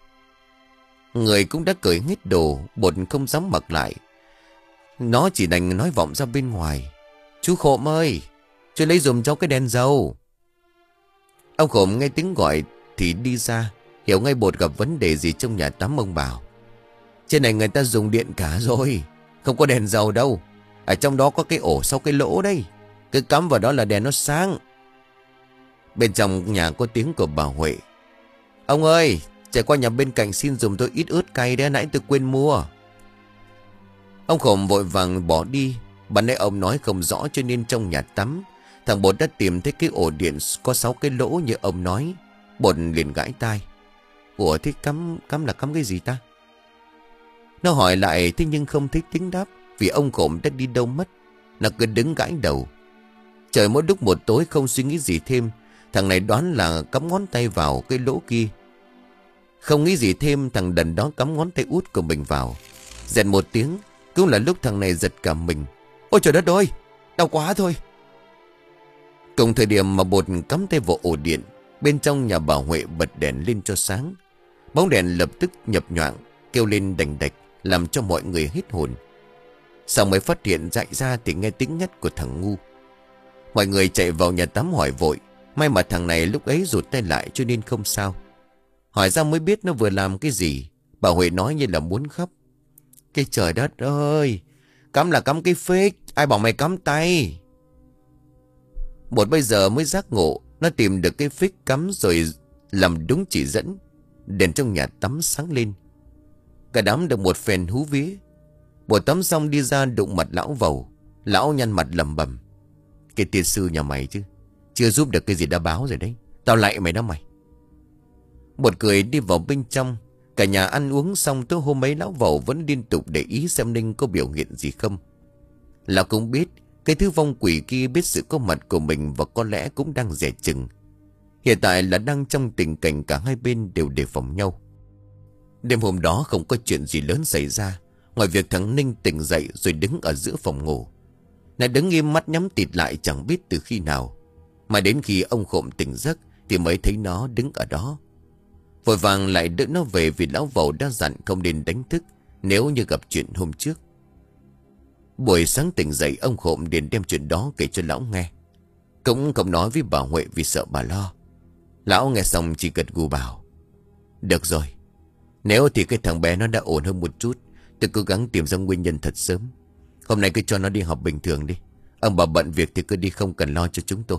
Người cũng đã cởi hết đồ, Bột không dám mặc lại. Nó chỉ đành nói vọng ra bên ngoài: chú Khổm ơi, chú lấy dùm cho cái đèn dầu. Ông Khổm nghe tiếng gọi thì đi ra, hiểu ngay Bột gặp vấn đề gì trong nhà tắm. Ông bảo: trên này người ta dùng điện cả rồi, không có đèn dầu đâu. Ở trong đó có cái ổ sau cái lỗ đây, cứ cắm vào đó là đèn nó sáng. Bên trong nhà có tiếng của bà Huệ: ông ơi, chạy qua nhà bên cạnh xin dùm tôi ít ớt cay đấy, nãy tôi quên mua. Ông Khổm vội vàng bỏ đi. Bạn nãy ông nói không rõ cho nên trong nhà tắm thằng Bột đã tìm thấy cái ổ điện có sáu cái lỗ như ông nói. Bột liền gãi tai: ủa thế cắm cắm là cắm cái gì ta? Nó hỏi lại thế nhưng không thấy tiếng đáp, vì ông Khổm đã đi đâu mất. Nó cứ đứng gãi đầu. Trời mỗi lúc một tối không suy nghĩ gì thêm, thằng này đoán là cắm ngón tay vào cái lỗ kia. Không nghĩ gì thêm, thằng đần đó cắm ngón tay út của mình vào. Dẹt một tiếng, cũng là lúc thằng này giật cả mình: ôi trời đất ơi, đau quá thôi. Cùng thời điểm mà Bột cắm tay vào ổ điện, bên trong nhà bà Huệ bật đèn lên cho sáng. Bóng đèn lập tức nhập nhoạng, kêu lên đành đạch, làm cho mọi người hết hồn. Sau mới phát hiện dại ra thì nghe tiếng ngắt của thằng ngu. Mọi người chạy vào nhà tắm hỏi vội. May mà thằng này lúc ấy rụt tay lại cho nên không sao. Hỏi ra mới biết nó vừa làm cái gì. Bà Huệ nói như là muốn khóc: cái trời đất ơi, cắm là cắm cái phích, ai bảo mày cắm tay. Bột bây giờ mới giác ngộ. Nó tìm được cái phích cắm rồi làm đúng chỉ dẫn. Đèn trong nhà tắm sáng lên. Cả đám được một phen hú vía. Bột tắm xong đi ra đụng mặt lão Vầu. Lão nhăn mặt lẩm bẩm: cái tiên sư nhà mày chứ, chưa giúp được cái gì đã báo rồi đấy. Tao lạy mày đó mày. Bột cười đi vào bên trong. Cả nhà ăn uống xong tới hôm ấy lão Vầu vẫn liên tục để ý xem Ninh có biểu hiện gì không. Lão cũng biết cái thứ vong quỷ kia biết sự có mặt của mình và có lẽ cũng đang dè chừng. Hiện tại là đang trong tình cảnh cả hai bên đều đề phòng nhau. Đêm hôm đó không có chuyện gì lớn xảy ra, ngoài việc thằng Ninh tỉnh dậy rồi đứng ở giữa phòng ngủ. Nó đứng im mắt nhắm tịt lại chẳng biết từ khi nào. Mà đến khi ông Khổm tỉnh giấc thì mới thấy nó đứng ở đó. Vội vàng lại đỡ nó về vì lão Vầu đã dặn không nên đánh thức nếu như gặp chuyện hôm trước. Buổi sáng tỉnh dậy, ông Khổm liền đem chuyện đó kể cho lão nghe. Cũng không nói với bà Huệ vì sợ bà lo. Lão nghe xong chỉ gật gù bảo: được rồi, nếu thì cái thằng bé nó đã ổn hơn một chút, tôi cố gắng tìm ra nguyên nhân thật sớm. Hôm nay cứ cho nó đi học bình thường đi. Ông bà bận việc thì cứ đi, không cần lo cho chúng tôi.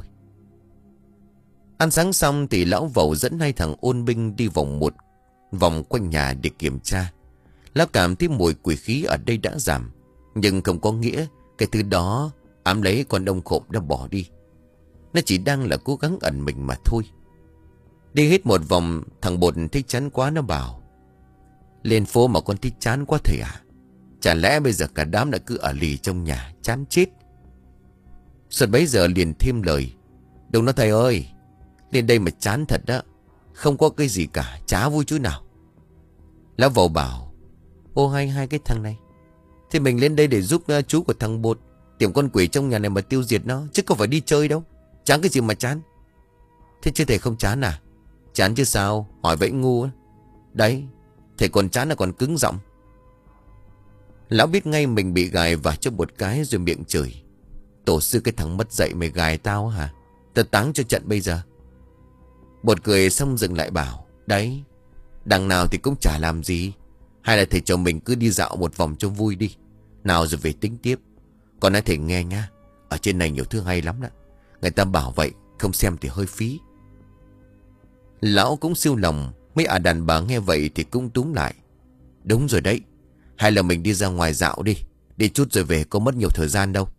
Ăn sáng xong thì lão Vầu dẫn hai thằng ôn binh đi vòng một vòng quanh nhà để kiểm tra. Lão cảm thấy mùi quỷ khí ở đây đã giảm, nhưng không có nghĩa cái thứ đó ám lấy con ông Khổm đã bỏ đi. Nó chỉ đang là cố gắng ẩn mình mà thôi. Đi hết một vòng, thằng Bột thấy chán quá, nó bảo: lên phố mà con thích chán quá thầy à? Chả lẽ bây giờ cả đám đã cứ ở lì trong nhà chán chết? Suốt bấy giờ liền thêm lời: đừng nói thầy ơi, lên đây mà chán thật đó, không có cái gì cả, chả vui chút nào. Lão Vầu bảo: ô hay hai cái thằng này, thì mình lên đây để giúp uh, chú của thằng Bột tìm con quỷ trong nhà này mà tiêu diệt nó, chứ không phải đi chơi đâu. Chán cái gì mà chán? Thế chứ thầy không chán à? Chán chứ sao, hỏi vậy ngu á. Đấy, thầy còn chán là còn cứng giọng. Lão biết ngay mình bị gài vào cho một cái rồi miệng chửi. Tổ sư cái thằng mất dạy mày gài tao hả? Tao táng cho trận bây giờ. Bột cười xong dừng lại bảo. Đấy, đằng nào thì cũng chả làm gì. Hay là thầy cho mình cứ đi dạo một vòng cho vui đi. Nào rồi về tính tiếp. Còn nói thầy nghe nha, ở trên này nhiều thứ hay lắm đó. Người ta bảo vậy, không xem thì hơi phí. Lão cũng siêu lòng. Mấy ả đàn bà nghe vậy thì cũng túm lại. Đúng rồi đấy, hay là mình đi ra ngoài dạo đi. Đi chút rồi về, có mất nhiều thời gian đâu.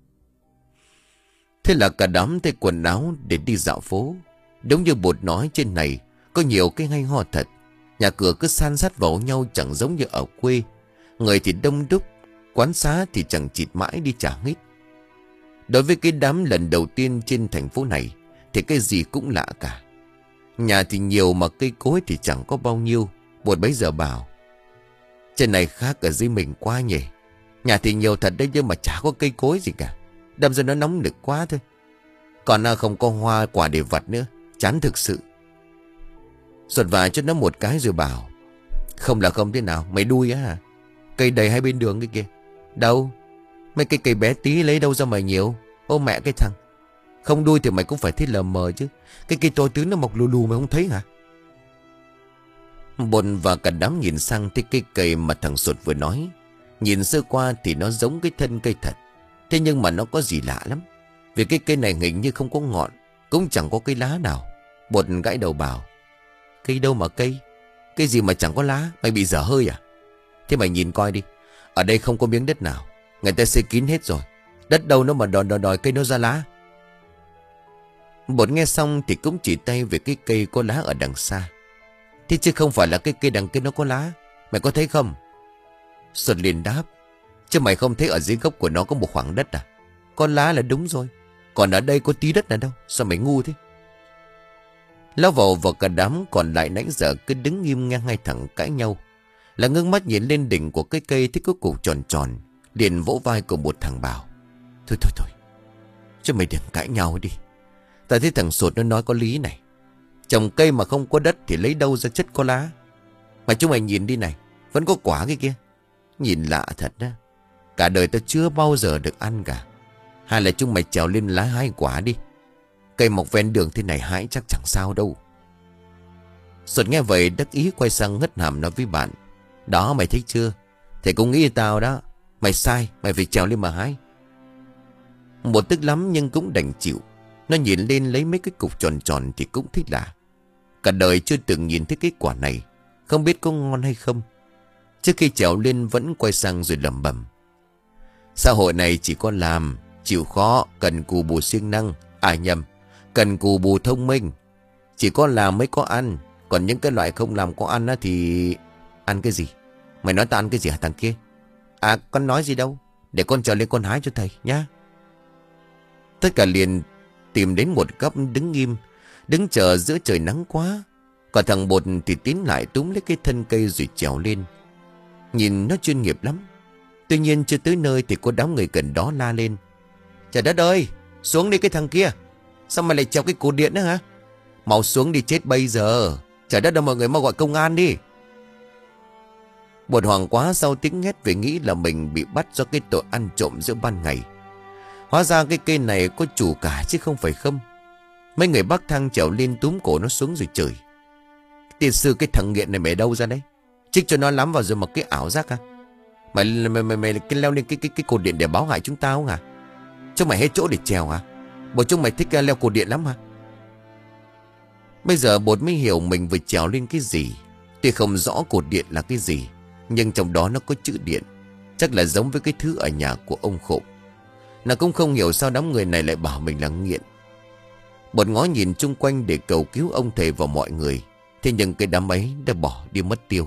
Thế là cả đám thay quần áo để đi dạo phố. Đúng như Bột nói, trên này có nhiều cái hay ho thật. Nhà cửa cứ san sát vào nhau, chẳng giống như ở quê. Người thì đông đúc, quán xá thì chẳng chịt mãi đi chả hết. Đối với cái đám lần đầu tiên trên thành phố này thì cái gì cũng lạ cả. Nhà thì nhiều mà cây cối thì chẳng có bao nhiêu. Bột bấy giờ bảo, trên này khác ở dưới mình quá nhỉ. Nhà thì nhiều thật đấy nhưng mà chả có cây cối gì cả. Đâm ra nó nóng nực quá thôi. Còn không có hoa quả để vặt nữa. Chán thực sự. Ruột vài cho nó một cái rồi bảo, không là không thế nào, mày đuôi á hả? Cây đầy hai bên đường cái kia. Đâu? Mấy cái cây bé tí lấy đâu ra mà nhiều? Ô mẹ cái thằng. Không đuôi thì mày cũng phải thấy lờ mờ chứ. Cái cây to tướng nó mọc lù lù mày không thấy hả? Bồn và cả đám nhìn sang thấy cây cây mà thằng Sột vừa nói. Nhìn sơ qua thì nó giống cái thân cây thật. Thế nhưng mà nó có gì lạ lắm. Vì cái cây này hình như không có ngọn, cũng chẳng có cây lá nào. Bột gãi đầu bảo, cây đâu mà cây? Cây gì mà chẳng có lá? Mày bị dở hơi à? Thế mày nhìn coi đi. Ở đây không có miếng đất nào. Người ta xây kín hết rồi. Đất đâu nó mà đòi đòi đòi cây nó ra lá. Bột nghe xong thì cũng chỉ tay về cái cây có lá ở đằng xa. Thế chứ không phải là cái cây đằng kia nó có lá. Mày có thấy không? Xuân liền đáp, chứ mày không thấy ở dưới gốc của nó có một khoảng đất à? Có lá là đúng rồi. Còn ở đây có tí đất nào đâu. Sao mày ngu thế? Lão Vầu và cả đám còn lại nãy giờ cứ đứng nghiêm ngang hai thằng cãi nhau. Là ngưng mắt nhìn lên đỉnh của cái cây thấy có cục tròn tròn. Liền vỗ vai của một thằng bảo, thôi thôi thôi, chứ mày đừng cãi nhau đi. Ta thấy thằng Sột nó nói có lý này. Trồng cây mà không có đất thì lấy đâu ra chất có lá. Mà chúng mày nhìn đi này, vẫn có quả cái kia. Nhìn lạ thật đó. Cả đời ta chưa bao giờ được ăn cả. Hay là chúng mày trèo lên lá hái quả đi. Cây mọc ven đường thế này hái chắc chẳng sao đâu. Sột nghe vậy đắc ý quay sang hất hàm nói với bạn, đó mày thấy chưa? Thầy cũng nghĩ tao đó. Mày sai, mày phải trèo lên mà hái. Một tức lắm nhưng cũng đành chịu. Nó nhìn lên lấy mấy cái cục tròn tròn thì cũng thích lạ. Cả đời chưa từng nhìn thấy cái quả này, không biết có ngon hay không. Trước khi trèo lên vẫn quay sang rồi lẩm bẩm, xã hội này chỉ có làm, chịu khó, cần cù bù siêng năng. À nhầm, cần cù bù thông minh. Chỉ có làm mới có ăn. Còn những cái loại không làm có ăn á thì... Ăn cái gì? Mày nói tao ăn cái gì hả thằng kia? À con nói gì đâu. Để con trèo lên con hái cho thầy nhá. Tất cả liền tìm đến một góc đứng nghiêm, đứng chờ giữa trời nắng quá. Còn thằng Bột thì tiến lại túm lấy cái thân cây rồi trèo lên. Nhìn nó chuyên nghiệp lắm. Tuy nhiên chưa tới nơi thì có đám người gần đó la lên, trời đất ơi, xuống đi cái thằng kia. Sao mày lại trèo cái cột điện nữa hả? Mau xuống đi chết bây giờ. Trời đất ơi, mọi người mau gọi công an đi. Bột hoảng quá sau tiếng hét về nghĩ là mình bị bắt do cái tội ăn trộm giữa ban ngày. Hóa ra cái cây này có chủ cả chứ không phải không. Mấy người bắc thang trèo lên túm cổ nó xuống rồi chửi, tiên sư cái thằng nghiện này mày đâu ra đấy? Chích cho nó lắm vào rồi mà cái ảo giác à? Mày mày mày, mày cái leo lên cái cái cái cột điện để báo hại chúng tao hả? Chúng mày hết chỗ để trèo hả? Bộ chúng mày thích leo cột điện lắm hả? Bây giờ Bột mới hiểu mình vừa trèo lên cái gì. Tuy không rõ cột điện là cái gì, nhưng trong đó nó có chữ điện. Chắc là giống với cái thứ ở nhà của ông Khộm. Nó cũng không hiểu sao đám người này lại bảo mình là nghiện. Bột ngó nhìn chung quanh để cầu cứu ông thầy và mọi người. Thế nhưng cái đám ấy đã bỏ đi mất tiêu.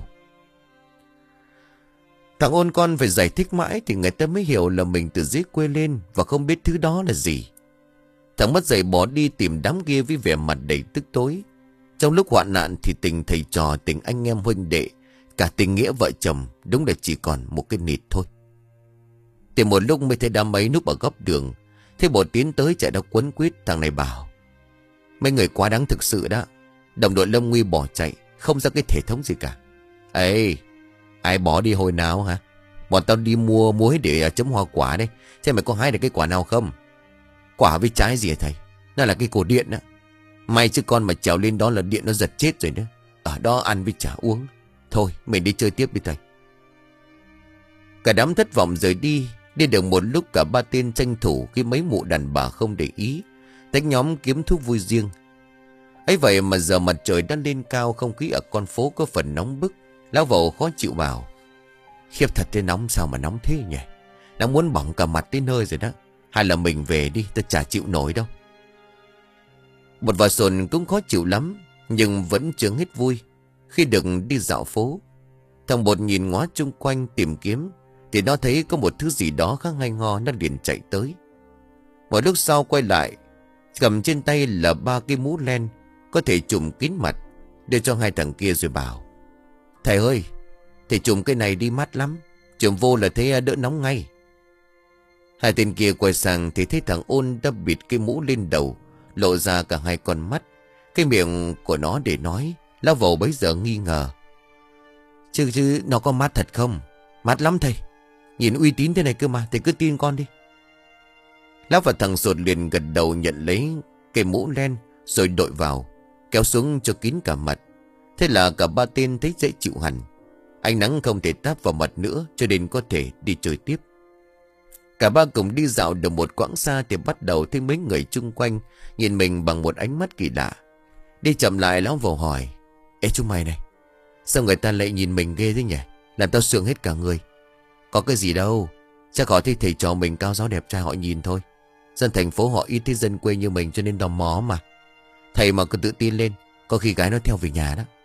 Thằng ôn con phải giải thích mãi thì người ta mới hiểu là mình từ dưới quê lên và không biết thứ đó là gì. Thằng mất dạy bỏ đi tìm đám kia với vẻ mặt đầy tức tối. Trong lúc hoạn nạn thì tình thầy trò, tình anh em huynh đệ, cả tình nghĩa vợ chồng đúng là chỉ còn một cái nịt thôi. Tìm một lúc mới thấy đám ấy núp ở góc đường. Thế Bột tiến tới chạy ra quấn quýt. Thằng này bảo, mấy người quá đáng thực sự đó. Đồng đội Lâm Nguy bỏ chạy, không ra cái thể thống gì cả. Ê, ai bỏ đi hồi nào hả? Bọn tao đi mua muối để chấm hoa quả đấy. Xem mày có hái được cái quả nào không? Quả với trái gì hả thầy? Nó là cái cổ điện á. May chứ con mà trèo lên đó là điện nó giật chết rồi đó. Ở đó ăn với chả uống. Thôi mình đi chơi tiếp đi thầy. Cả đám thất vọng rời đi. Đi được một lúc cả ba tên tranh thủ khi mấy mụ đàn bà không để ý. Tách nhóm kiếm thuốc vui riêng. Ấy vậy mà giờ mặt trời đã lên cao, không khí ở con phố có phần nóng bức. Lão Vầu khó chịu bảo: khiếp thật, thế nóng sao mà nóng thế nhỉ? Nó muốn bỏng cả mặt đến nơi rồi đó. Hay là mình về đi, tôi chả chịu nổi đâu. Bột và Sồn cũng khó chịu lắm, nhưng vẫn chưa hết vui khi được đi dạo phố. Thằng Bột nhìn ngó chung quanh tìm kiếm, thì nó thấy có một thứ gì đó khá hay ho. Nó liền chạy tới. Một lúc sau quay lại, cầm trên tay là ba cái mũ len có thể trùm kín mặt, đưa cho hai thằng kia rồi bảo: thầy ơi, thầy trùm cái này đi mát lắm, trùm vô là thấy đỡ nóng ngay. Hai tên kia quay sang thì thấy thằng Ôn đã bịt cái mũ lên đầu, lộ ra cả hai con mắt. Cái miệng của nó để nói. Lão Vầu bấy giờ nghi ngờ: Chứ chứ nó có mát thật không? Mát lắm thầy, nhìn uy tín thế này cơ mà, thầy cứ tin con đi. Lão và thằng Sột liền gật đầu nhận lấy cái mũ len rồi đội vào, kéo xuống cho kín cả mặt. Thế là cả ba tên thấy dễ chịu hẳn. Ánh nắng không thể táp vào mặt nữa, cho nên có thể đi chơi tiếp. Cả ba cùng đi dạo được một quãng xa thì bắt đầu thấy mấy người chung quanh nhìn mình bằng một ánh mắt kỳ lạ. Đi chậm lại, lão Vầu hỏi: ê chúng mày này, sao người ta lại nhìn mình ghê thế nhỉ? Làm tao sượng hết cả người. Có cái gì đâu, chắc họ thấy thầy trò mình cao giáo đẹp trai họ nhìn thôi. Dân thành phố họ ít thấy dân quê như mình cho nên tò mò mà. Thầy mà cứ tự tin lên, có khi gái nó theo về nhà đó.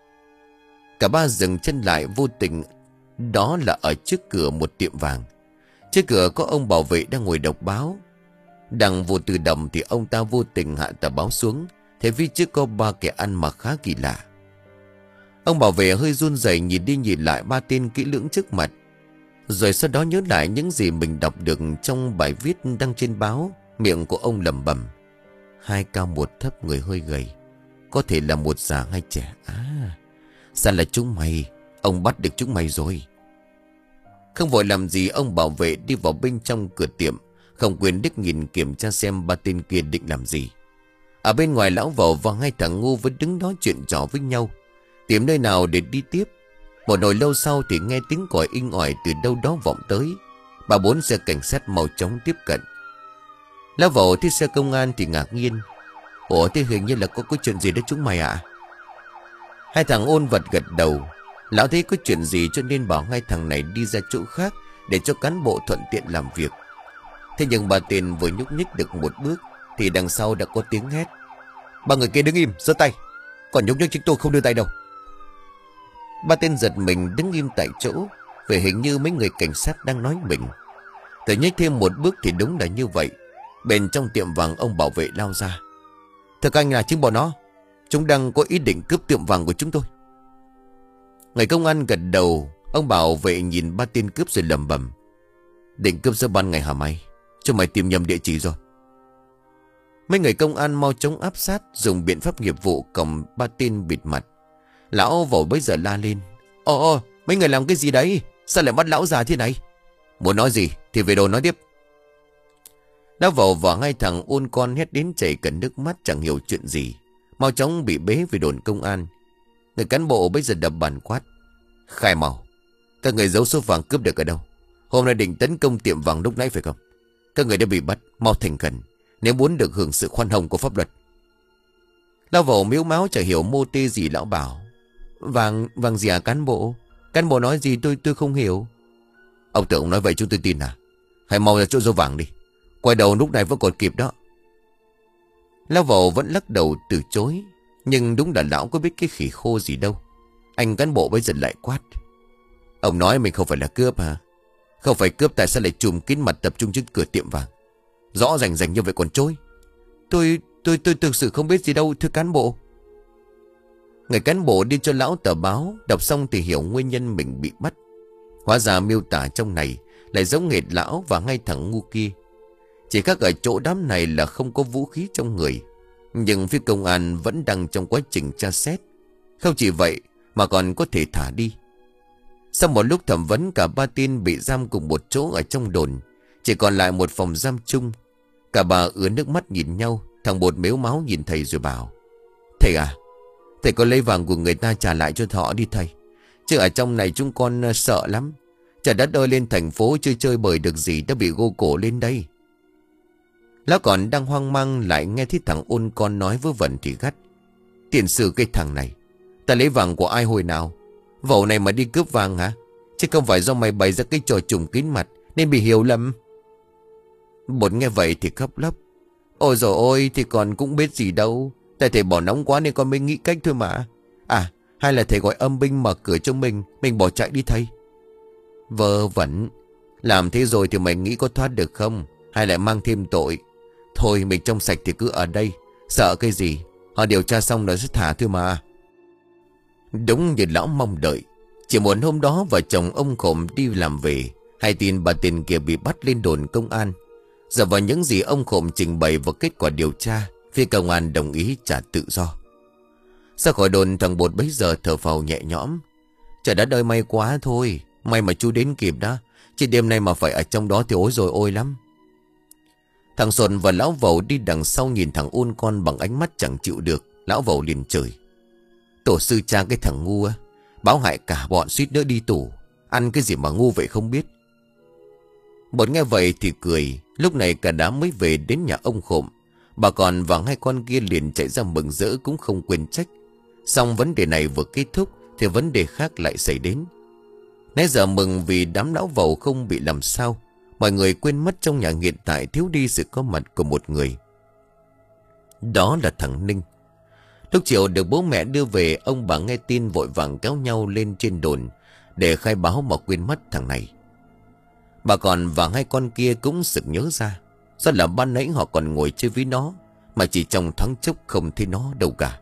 Cả ba dừng chân lại vô tình. Đó là ở trước cửa một tiệm vàng. Trước cửa có ông bảo vệ đang ngồi đọc báo. Đang vô tự động thì ông ta vô tình hạ tờ báo xuống, thế phía trước có ba kẻ ăn mặc khá kỳ lạ. Ông bảo vệ hơi run rẩy nhìn đi nhìn lại ba tên kỹ lưỡng trước mặt, rồi sau đó nhớ lại những gì mình đọc được trong bài viết đăng trên báo. Miệng của ông lẩm bẩm: hai cao một thấp, người hơi gầy, có thể là một già hai trẻ. À, sao là chúng mày? Ông bắt được chúng mày rồi. Không vội làm gì, ông bảo vệ đi vào bên trong cửa tiệm, không quên đích nhìn kiểm tra xem ba tên kia định làm gì. Ở bên ngoài, lão Vầu và hai thằng ngu vẫn đứng nói chuyện trò với nhau, tìm nơi nào để đi tiếp. Một hồi lâu sau thì nghe tiếng còi inh ỏi từ đâu đó vọng tới. Ba bốn xe cảnh sát mau chóng tiếp cận. Lão Vầu thấy xe công an thì ngạc nhiên: ủa, thế hình như là có có chuyện gì đó chúng mày ạ? Hai thằng Ôn vật gật đầu. Lão thấy có chuyện gì cho nên bảo hai thằng này đi ra chỗ khác để cho cán bộ thuận tiện làm việc. Thế nhưng bà tên vừa nhúc nhích được một bước thì đằng sau đã có tiếng hét: ba người kia đứng im, giơ tay. Còn nhúc nhích chúng tôi không đưa tay đâu. Ba tên giật mình đứng im tại chỗ, vì hình như mấy người cảnh sát đang nói mình. Tự nhích thêm một bước thì đúng là như vậy. Bên trong tiệm vàng, ông bảo vệ lao ra: thưa anh, là chính bọn nó, chúng đang có ý định cướp tiệm vàng của chúng tôi. Người công an gật đầu. Ông bảo vệ nhìn ba tên cướp rồi lẩm bẩm: định cướp giữa ban ngày hả mày? Chúng mày tìm nhầm địa chỉ rồi. Mấy người công an mau chóng áp sát, dùng biện pháp nghiệp vụ cầm ba tên bịt mặt. Lão Vầu bây giờ la lên: ồ ồ, mấy người làm cái gì đấy? Sao lại bắt lão già thế này? Muốn nói gì thì về đồ nói tiếp. Lão Vầu và hai thằng Ôn con hét đến chảy cả nước mắt, chẳng hiểu chuyện gì, mau chóng bị bế về đồn công an. Người cán bộ bây giờ đập bàn quát: khai màu, các người giấu số vàng cướp được ở đâu? Hôm nay định tấn công tiệm vàng lúc nãy phải không? Các người đã bị bắt, mau thành khẩn nếu muốn được hưởng sự khoan hồng của pháp luật. Lão Vầu miếu máu chả hiểu mô tê gì. Lão bảo: Vàng, vàng gì à cán bộ? Cán bộ nói gì tôi tôi không hiểu. Ông tưởng ông nói vậy chúng tôi tin à? Hãy mau ra chỗ giấu vàng đi, quay đầu lúc này vẫn còn kịp đó. Lão Vầu vẫn lắc đầu từ chối. Nhưng đúng là lão có biết cái khỉ khô gì đâu. Anh cán bộ bây giờ lại quát: ông nói mình không phải là cướp hả? Không phải cướp tại sao lại trùm kín mặt tập trung trước cửa tiệm vàng? Rõ rành rành như vậy còn chối. Tôi tôi tôi thực sự không biết gì đâu thưa cán bộ. Người cán bộ đi cho lão tờ báo. Đọc xong thì hiểu nguyên nhân mình bị bắt. Hóa ra miêu tả trong này lại giống nghệt lão và ngay thằng ngu kia. Chỉ khác ở chỗ đám này là không có vũ khí trong người. Nhưng phía công an vẫn đang trong quá trình tra xét. Không chỉ vậy mà còn có thể thả đi. Sau một lúc thẩm vấn, cả ba tên bị giam cùng một chỗ ở trong đồn. Chỉ còn lại một phòng giam chung. Cả bà ứa nước mắt nhìn nhau. Thằng Bột mếu máu nhìn thầy rồi bảo: Thầy à, thầy có lấy vàng của người ta trả lại cho họ đi thầy. Chứ ở trong này chúng con sợ lắm. Trời đất ơi, lên thành phố chưa chơi bời được gì đã bị gô cổ lên đây. Lão còn đang hoang mang, lại nghe thấy thằng Ôn Con nói vớ vẩn thì gắt: Tiền sư cái thằng này, ta lấy vàng của ai hồi nào? Vẩu này mà đi cướp vàng hả? Chứ không phải do mày bày ra cái trò trùng kín mặt nên bị hiểu lầm. Bột nghe vậy thì khóc lóc: Ôi dồi ôi, thì còn cũng biết gì đâu. Tại thầy bỏ nóng quá nên con mới nghĩ cách thôi mà. À, hay là thầy gọi âm binh mở cửa cho mình, mình bỏ chạy đi thầy. Vơ vẩn. Làm thế rồi thì mày nghĩ có thoát được không? Hay lại mang thêm tội? Thôi mình trong sạch thì cứ ở đây. Sợ cái gì? Họ điều tra xong rồi sẽ thả thôi mà. Đúng như lão mong đợi. Chỉ một hôm đó vợ chồng ông Khổm đi làm về, hay tin bà Tiền kia bị bắt lên đồn công an. Giờ vào những gì ông Khổm trình bày vào kết quả điều tra, phía công an đồng ý trả tự do. Ra khỏi đồn, thằng Bột bấy giờ thở phào nhẹ nhõm. Trời đất ơi, may quá thôi. May mà chú đến kịp đó. Chứ đêm nay mà phải ở trong đó thì ối rồi ôi lắm. Thằng Sồn và lão Vẩu đi đằng sau nhìn thằng Ôn Con bằng ánh mắt chẳng chịu được. Lão Vẩu liền chửi: Tổ sư cha cái thằng ngu á, báo hại cả bọn suýt nữa đi tù. Ăn cái gì mà ngu vậy không biết. Bột nghe vậy thì cười. Lúc này cả đám mới về đến nhà ông Khổm. Bà con và hai con kia liền chạy ra mừng rỡ, cũng không quên trách. Xong vấn đề này vừa kết thúc thì vấn đề khác lại xảy đến. Nãy giờ mừng vì đám lão Vẩu không bị làm sao, mọi người quên mất trong nhà hiện tại thiếu đi sự có mặt của một người. Đó là thằng Ninh. Lúc chiều được bố mẹ đưa về, ông bà nghe tin vội vàng kéo nhau lên trên đồn để khai báo mà quên mất thằng này. Bà còn và hai con kia cũng sực nhớ ra, do là ban nãy họ còn ngồi chơi với nó, mà chỉ trong thoáng chốc không thấy nó đâu cả.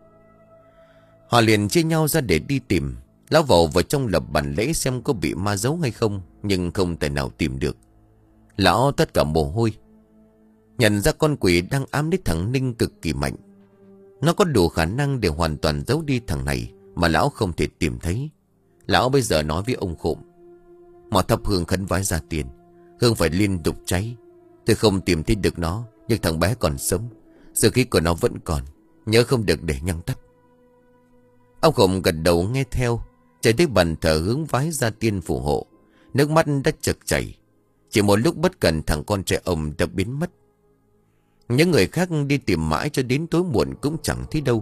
Họ liền chia nhau ra để đi tìm. Lão Vẩu vào trong lập bản lễ xem có bị ma giấu hay không, nhưng không thể nào tìm được. Lão tất cả mồ hôi, nhận ra con quỷ đang ám đến thằng Ninh cực kỳ mạnh. Nó có đủ khả năng để hoàn toàn giấu đi thằng này mà lão không thể tìm thấy. Lão bây giờ nói với ông Khổm: Mò thắp hương khấn vái ra tiền, hương phải liên tục cháy. Tôi không tìm thấy được nó, nhưng thằng bé còn sống, sự khí của nó vẫn còn, nhớ không được để nhăng tắt. Ông Khổm gật đầu nghe theo, chạy tới bàn thờ hướng vái ra tiên phù hộ. Nước mắt đã chực chảy. Chỉ một lúc bất cẩn, thằng con trai ông đã biến mất. Những người khác đi tìm mãi cho đến tối muộn cũng chẳng thấy đâu.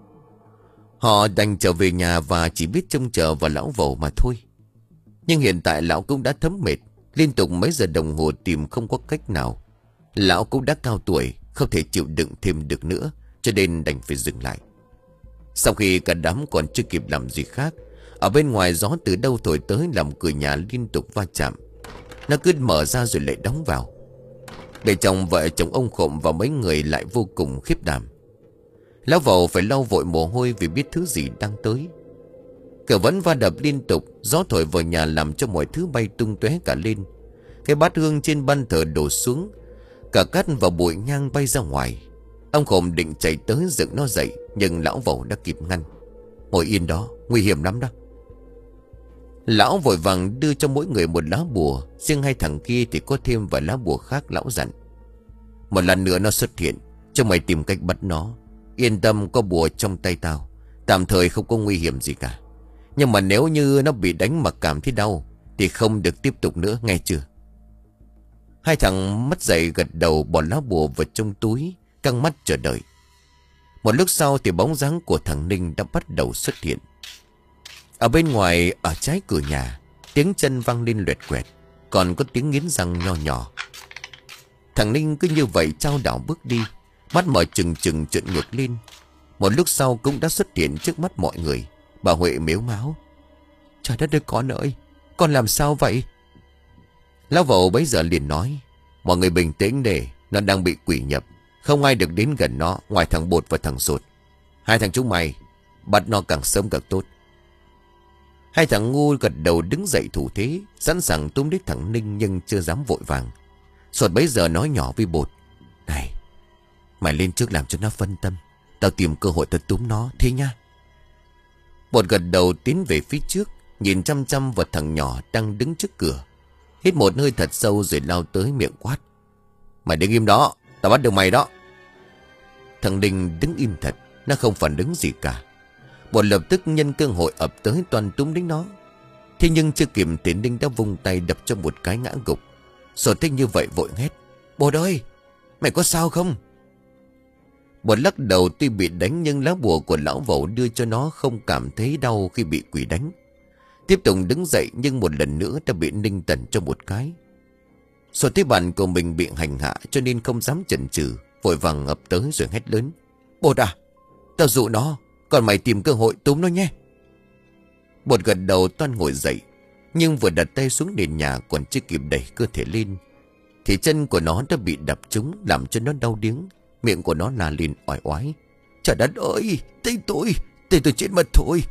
Họ đành trở về nhà và chỉ biết trông chờ vào lão Vẩu mà thôi. Nhưng hiện tại lão cũng đã thấm mệt, liên tục mấy giờ đồng hồ tìm không có cách nào. Lão cũng đã cao tuổi, không thể chịu đựng thêm được nữa, cho nên đành phải dừng lại. Sau khi cả đám còn chưa kịp làm gì khác, ở bên ngoài gió từ đâu thổi tới làm cửa nhà liên tục va chạm. Nó cứ mở ra rồi lại đóng vào. Để chồng vợ chồng ông Khổm và mấy người lại vô cùng khiếp đảm. Lão Vẩu phải lau vội mồ hôi vì biết thứ gì đang tới. Cửa vẫn va đập liên tục, gió thổi vào nhà làm cho mọi thứ bay tung tóe cả lên. Cái bát hương trên ban thờ đổ xuống, cả cát và bụi nhang bay ra ngoài. Ông Khổm định chạy tới dựng nó dậy, nhưng lão Vẩu đã kịp ngăn: Ngồi yên đó, nguy hiểm lắm đó. Lão vội vàng đưa cho mỗi người một lá bùa, riêng hai thằng kia thì có thêm vài lá bùa khác. Lão dặn: Một lần nữa nó xuất hiện, cho mày tìm cách bắt nó. Yên tâm, có bùa trong tay tao, tạm thời không có nguy hiểm gì cả. Nhưng mà nếu như nó bị đánh mà cảm thấy đau thì không được tiếp tục nữa, nghe chưa? Hai thằng mất dậy gật đầu, bỏ lá bùa vào trong túi, căng mắt chờ đợi. Một lúc sau thì bóng dáng của thằng Ninh đã bắt đầu xuất hiện. Ở bên ngoài, ở trái cửa nhà, tiếng chân vang lên loẹt quẹt, còn có tiếng nghiến răng nho nhỏ. Thằng Ninh cứ như vậy chao đảo bước đi, mắt mở trừng trừng trợn ngược lên. Một lúc sau cũng đã xuất hiện trước mắt mọi người. Bà Huệ mếu máo: Trời đất ơi con ơi, con làm sao vậy? Lão Vẩu bấy giờ liền nói: Mọi người bình tĩnh để, nó đang bị quỷ nhập. Không ai được đến gần nó ngoài thằng Bột và thằng Sột. Hai thằng chúng mày bắt nó càng sớm càng tốt. Hai thằng ngu gật đầu đứng dậy thủ thế, sẵn sàng túm đít thằng Ninh nhưng chưa dám vội vàng. Sột bấy giờ nói nhỏ với Bột: Này, mày lên trước làm cho nó phân tâm, tao tìm cơ hội tao túm nó thế nha. Bột gật đầu tiến về phía trước, nhìn chăm chăm vào thằng nhỏ đang đứng trước cửa. Hít một hơi thật sâu rồi lao tới miệng quát: "Mày đứng im đó, tao bắt được mày đó." Thằng Đinh đứng im thật, nó không phản ứng gì cả. Bột lập tức nhân cơ hội ập tới toàn túm đánh nó. Thế nhưng chưa kịp thì Đinh đã vung tay đập cho một cái ngã gục. Sột thích như vậy vội hét: "Bột ơi, mày có sao không?" Bột lắc đầu, tuy bị đánh nhưng lá bùa của lão Vẩu đưa cho nó không cảm thấy đau khi bị quỷ đánh. Tiếp tục đứng dậy nhưng một lần nữa đã bị Ninh tẩn cho một cái. Sột thấy bạn của mình bị hành hạ cho nên không dám chần chừ, vội vàng ập tới rồi hét lớn: "Bột à, tao dụ nó, còn mày tìm cơ hội túm nó nhé." Bột gật đầu toan ngồi dậy, nhưng vừa đặt tay xuống nền nhà còn chưa kịp đẩy cơ thể lên thì chân của nó đã bị đập trúng, làm cho nó đau điếng. Miệng của nó la lên oải oái: "Trời đất ơi, tay tôi, tay tôi chết mất thôi."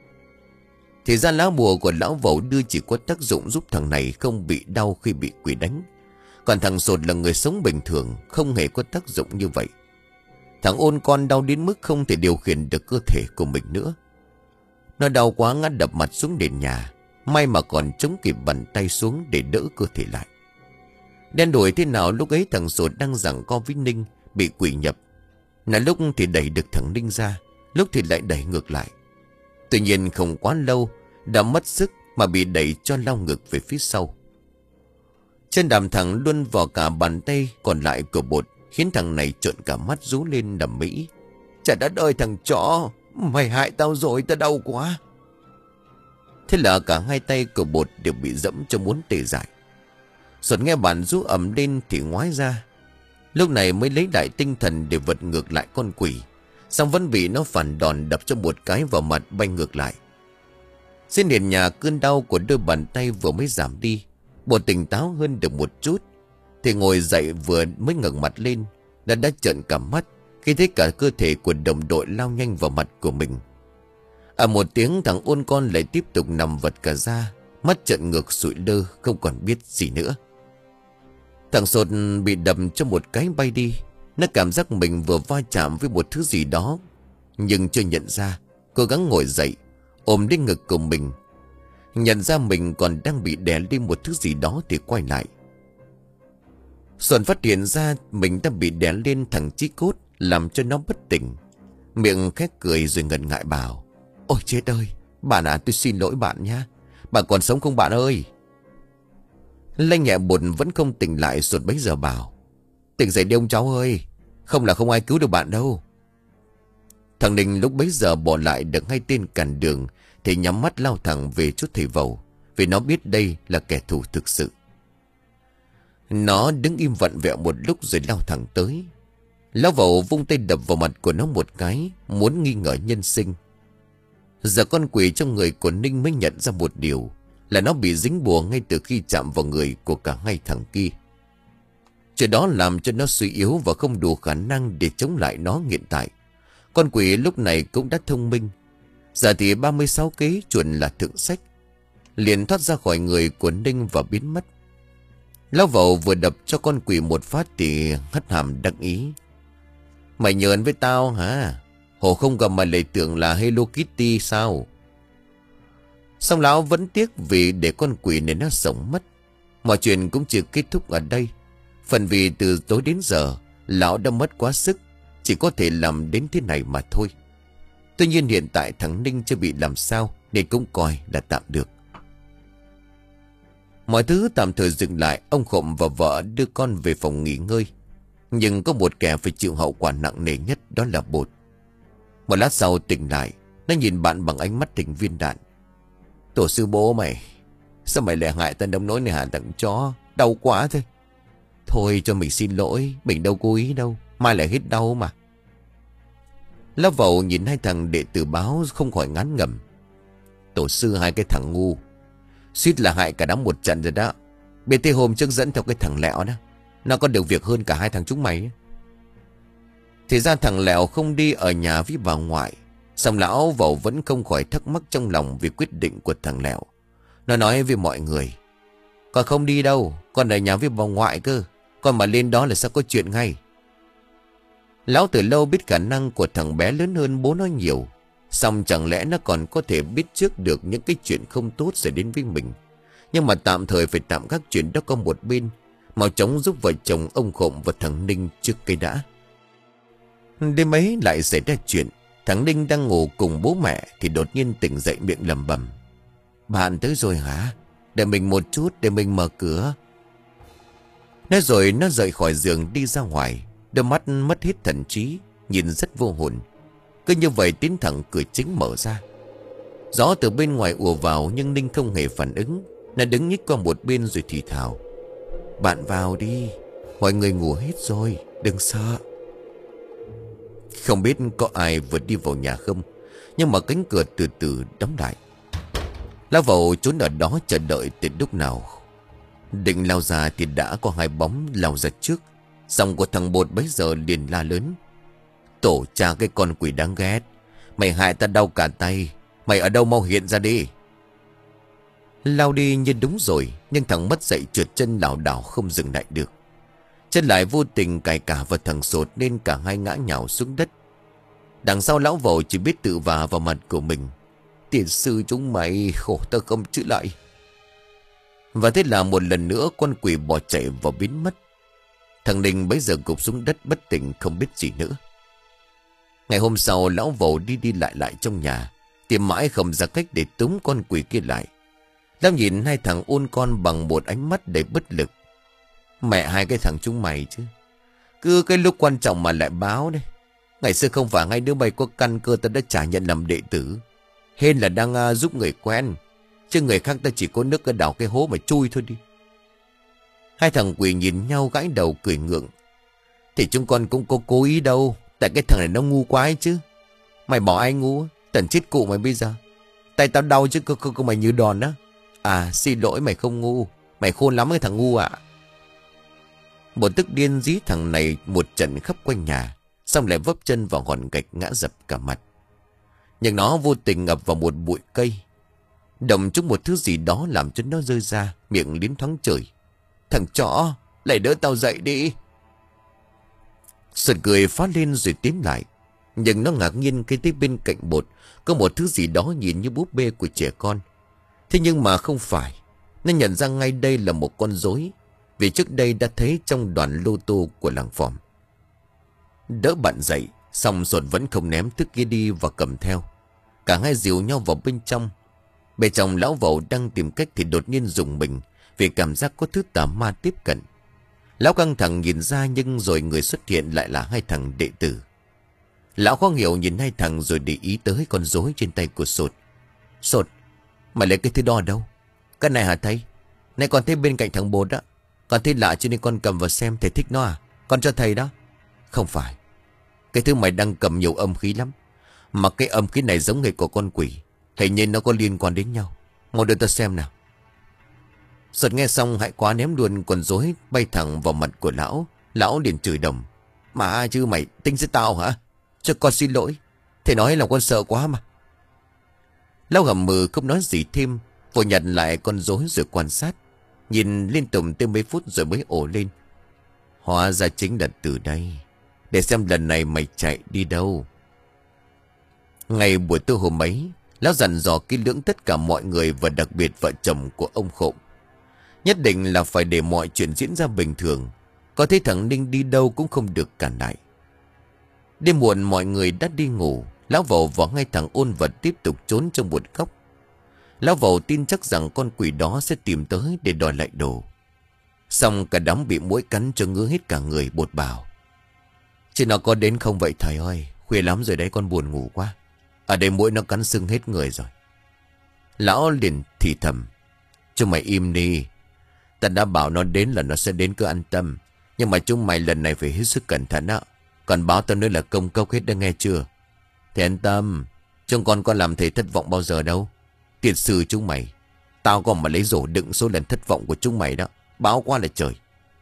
Thì ra lá bùa của lão Vẩu đưa chỉ có tác dụng giúp thằng này không bị đau khi bị quỷ đánh. Còn thằng Sột là người sống bình thường, không hề có tác dụng như vậy. Thằng ôn con đau đến mức không thể điều khiển được cơ thể của mình nữa. Nó đau quá ngã đập mặt xuống nền nhà. May mà còn chống kịp bàn tay xuống để đỡ cơ thể lại. Đen đủi thế nào lúc ấy thằng Sột đang giằng co với Ninh bị quỷ nhập. Là lúc thì đẩy được thằng Ninh ra, lúc thì lại đẩy ngược lại. Tuy nhiên không quá lâu đã mất sức mà bị đẩy cho lao ngược về phía sau. Chân đạp thẳng luôn vào cả bàn tay còn lại của Bột, khiến thằng này trợn cả mắt rú lên đầm mỹ: "Trời đất ơi thằng chó, mày hại tao rồi, tao đau quá." Thế là cả hai tay của Bột đều bị dẫm cho muốn tê dại. Sột nghe bản rú ầm lên thì ngoái ra. Lúc này mới lấy lại tinh thần để vật ngược lại con quỷ, xong vẫn bị nó phản đòn đập cho một cái vào mặt bay ngược lại. Trên nền nhà cơn đau của đôi bàn tay vừa mới giảm đi. Bột tỉnh táo hơn được một chút thì ngồi dậy vừa mới ngẩng mặt lên đã đã trợn cả mắt khi thấy cả cơ thể của đồng đội lao nhanh vào mặt của mình. À một tiếng thằng ôn con lại tiếp tục nằm vật cả ra, mắt trợn ngược sụi lơ không còn biết gì nữa. Thằng Sột bị đầm cho một cái bay đi. Nó cảm giác mình vừa va chạm với một thứ gì đó nhưng chưa nhận ra, cố gắng ngồi dậy ôm đến ngực của mình. Nhận ra mình còn đang bị đè lên một thứ gì đó thì quay lại. Sột phát hiện ra mình đã bị đè lên thằng chí cốt, làm cho nó bất tỉnh. Miệng khét cười rồi ngần ngại bảo: "Ôi chết ơi, bạn à, tôi xin lỗi bạn nha. Bạn còn sống không bạn ơi?" Lanh nhẹ Bột vẫn không tỉnh lại. Sột bấy giờ bảo: "Tỉnh dậy đi ông cháu ơi, không là không ai cứu được bạn đâu." Thằng Ninh lúc bấy giờ bỏ lại được hai tên cản đường thì nhắm mắt lao thẳng về chỗ thầy Vẩu, vì nó biết đây là kẻ thù thực sự. Nó đứng im vặn vẹo một lúc rồi lao thẳng tới. Lão Vẩu vung tay đập vào mặt của nó một cái, muốn nghi ngờ nhân sinh. Giờ con quỷ trong người của Ninh mới nhận ra một điều, là nó bị dính bùa ngay từ khi chạm vào người của cả hai thằng kia. Chuyện đó làm cho nó suy yếu và không đủ khả năng để chống lại nó hiện tại. Con quỷ lúc này cũng đã thông minh. Giờ thì ba mươi sáu kế chuẩn là thượng sách. Liền thoát ra khỏi người của Ninh và biến mất. Lão Vẩu vừa đập cho con quỷ một phát thì hất hàm đắc ý: "Mày nhờn với tao hả? Hồ không gặp mà lại tưởng là Hello Kitty sao?" Xong lão vẫn tiếc vì để con quỷ này nó sống mất. Mọi chuyện cũng chưa kết thúc ở đây. Phần vì từ tối đến giờ lão đã mất quá sức, chỉ có thể làm đến thế này mà thôi. Tuy nhiên hiện tại thằng Ninh chưa bị làm sao nên cũng coi là tạm được. Mọi thứ tạm thời dừng lại. Ông Khộm và vợ đưa con về phòng nghỉ ngơi. Nhưng có một kẻ phải chịu hậu quả nặng nề nhất, đó là Bột. Một lát sau tỉnh lại, nó nhìn bạn bằng ánh mắt tình viên đạn: "Tổ sư bố mày, sao mày lại hại tên đống nỗi này hả thằng chó? Đau quá thôi." "Thôi cho mình xin lỗi, mình đâu cố ý đâu, mai lại hết đau mà." Lão Vẩu nhìn hai thằng đệ tử báo không khỏi ngán ngẩm: "Tổ sư hai cái thằng ngu, suýt là hại cả đám một trận rồi đó. Bên thế hôm trước dẫn theo cái thằng Lẹo đó, nó có được việc hơn cả hai thằng chúng mày." Thì ra thằng Lẹo không đi ở nhà với bà ngoại. Xong lão Vẩu vẫn không khỏi thắc mắc trong lòng vì quyết định của thằng Lẹo. Nó nói với mọi người: "Con không đi đâu, con ở nhà với bà ngoại cơ. Con mà lên đó là sao có chuyện ngay." Lão từ lâu biết khả năng của thằng bé lớn hơn bố nó nhiều. Xong chẳng lẽ nó còn có thể biết trước được những cái chuyện không tốt sẽ đến với mình. Nhưng mà tạm thời phải tạm gác chuyện đó qua một bên, mau chóng giúp vợ chồng ông Khộm và thằng Ninh trước cây đã. Đêm ấy lại xảy ra chuyện. Thằng Ninh đang ngủ cùng bố mẹ thì đột nhiên tỉnh dậy miệng lẩm bẩm: "Bạn tới rồi hả? Để mình một chút để mình mở cửa." Nói rồi nó rời khỏi giường đi ra ngoài, đôi mắt mất hết thần trí, nhìn rất vô hồn. Cứ như vậy tiến thẳng cửa chính mở ra. Gió từ bên ngoài ùa vào nhưng Ninh không hề phản ứng. Nó đứng nhích qua một bên rồi thì thào: "Bạn vào đi, mọi người ngủ hết rồi, đừng sợ." Không biết có ai vừa đi vào nhà không, nhưng mà cánh cửa từ từ đóng lại. Lão Vầu trốn ở đó chờ đợi từ lúc nào. Định lao ra thì đã có hai bóng lao ra trước. Giọng của thằng Bột bấy giờ liền la lớn: "Tổ cha cái con quỷ đáng ghét, mày hại ta đau cả tay. Mày ở đâu, mau hiện ra đi." Lao đi như đúng rồi, nhưng thằng mất dậy trượt chân lảo đảo không dừng lại được. Chân lại vô tình cài cả vào thằng Sột nên cả hai ngã nhào xuống đất. Đằng sau lão Vầu chỉ biết tự vả vào mặt của mình: "Tiền sư chúng mày, khổ ta không chữa lại." Và thế là một lần nữa con quỷ bỏ chạy và biến mất. Thằng Ninh bấy giờ gục xuống đất bất tỉnh không biết gì nữa. Ngày hôm sau lão Vầu đi đi lại lại trong nhà, tìm mãi không ra cách để túm con quỷ kia lại. Lão nhìn hai thằng ôn con bằng một ánh mắt đầy bất lực. Mẹ hai cái thằng chúng mày chứ, cứ cái lúc quan trọng mà lại báo đấy. Ngày xưa không phải hai đứa bay có căn cơ ta đã trả nhận làm đệ tử. Hên là đang uh, giúp người quen, chứ người khác ta chỉ có nước cái đào cái hố mà chui thôi đi. Hai thằng quỷ nhìn nhau gãi đầu cười ngượng: "Thì chúng con cũng có cố ý đâu, tại cái thằng này nó ngu quá ấy chứ. Mày bỏ ai ngu, tần chết cụ mày bây giờ. Tay tao đau chứ cơ, cơ, cơ mày như đòn á. À xin lỗi, mày không ngu, mày khôn lắm cái thằng ngu ạ." Một tức điên dí thằng này một trận khắp quanh nhà, xong lại vấp chân vào hòn gạch ngã dập cả mặt. Nhưng nó vô tình ngập vào một bụi cây, động trúng một thứ gì đó làm cho nó rơi ra, miệng liến thoáng chửi: "Thằng chó, lại đỡ tao dậy đi." Sượt cười phá lên rồi tiến lại. Nhưng nó ngạc nhiên khi thấy bên cạnh Bột có một thứ gì đó nhìn như búp bê của trẻ con. Thế nhưng mà không phải. Nó nhận ra ngay đây là một con rối, vì trước đây đã thấy trong đoàn lô tô của làng Phòm. Đỡ bạn dậy, xong Sột vẫn không ném thứ kia đi và cầm theo. Cả hai dìu nhau vào bên trong. Bên trong lão Vầu đang tìm cách thì đột nhiên rùng mình vì cảm giác có thứ tà ma tiếp cận. Lão căng thẳng nhìn ra, nhưng rồi người xuất hiện lại là hai thằng đệ tử. Lão khó hiểu nhìn hai thằng rồi để ý tới con rối trên tay của Sột. "Sột, mày lấy cái thứ đó đâu?" "Cái này hả thầy? Này con thấy bên cạnh thằng Bột đó. Con thấy lạ cho nên con cầm vào xem, thầy thích nó à? Con cho thầy đó." "Không phải. Cái thứ mày đang cầm nhiều âm khí lắm. Mà cái âm khí này giống nghề của con quỷ. Hình như nó có liên quan đến nhau. Mau đưa ta xem nào." Sột nghe xong hãi quá ném luôn con rối bay thẳng vào mặt của lão. Lão liền chửi đầm: "Mà chứ mày tính giết tao hả? Cho con xin lỗi. Thầy nói là con sợ quá mà." Lão gầm mừ không nói gì thêm, vội nhặt lại con rối rồi quan sát, nhìn liên tục thêm mấy phút rồi mới ồ lên: "Hóa ra chính là từ đây. Để xem lần này mày chạy đi đâu." Ngày buổi tối hôm ấy, lão dặn dò kỹ lưỡng tất cả mọi người và đặc biệt vợ chồng của ông Khộm. Nhất định là phải để mọi chuyện diễn ra bình thường. Có thấy thằng Ninh đi đâu cũng không được cản lại. Đêm muộn mọi người đã đi ngủ. Lão Vầu và ngay thằng Ôn Vật tiếp tục trốn trong một góc. Lão Vầu tin chắc rằng con quỷ đó sẽ tìm tới để đòi lại đồ. Xong cả đám bị muỗi cắn cho ngứa hết cả người. Bột bảo: "Chứ nó có đến không vậy thầy ơi? Khuya lắm rồi đấy, con buồn ngủ quá. Ở đây muỗi nó cắn sưng hết người rồi." Lão liền thì thầm: "Chúng mày im đi. Ta đã bảo nó đến là nó sẽ đến, cứ an tâm. Nhưng mà chúng mày lần này phải hết sức cẩn thận á. Còn báo tao nữa là công cốc hết đã nghe chưa? Thì an tâm. Chúng con có làm thầy thất vọng bao giờ đâu. Tiệt sư chúng mày, tao còn mà lấy rổ đựng số lần thất vọng của chúng mày đó. Báo quá là trời."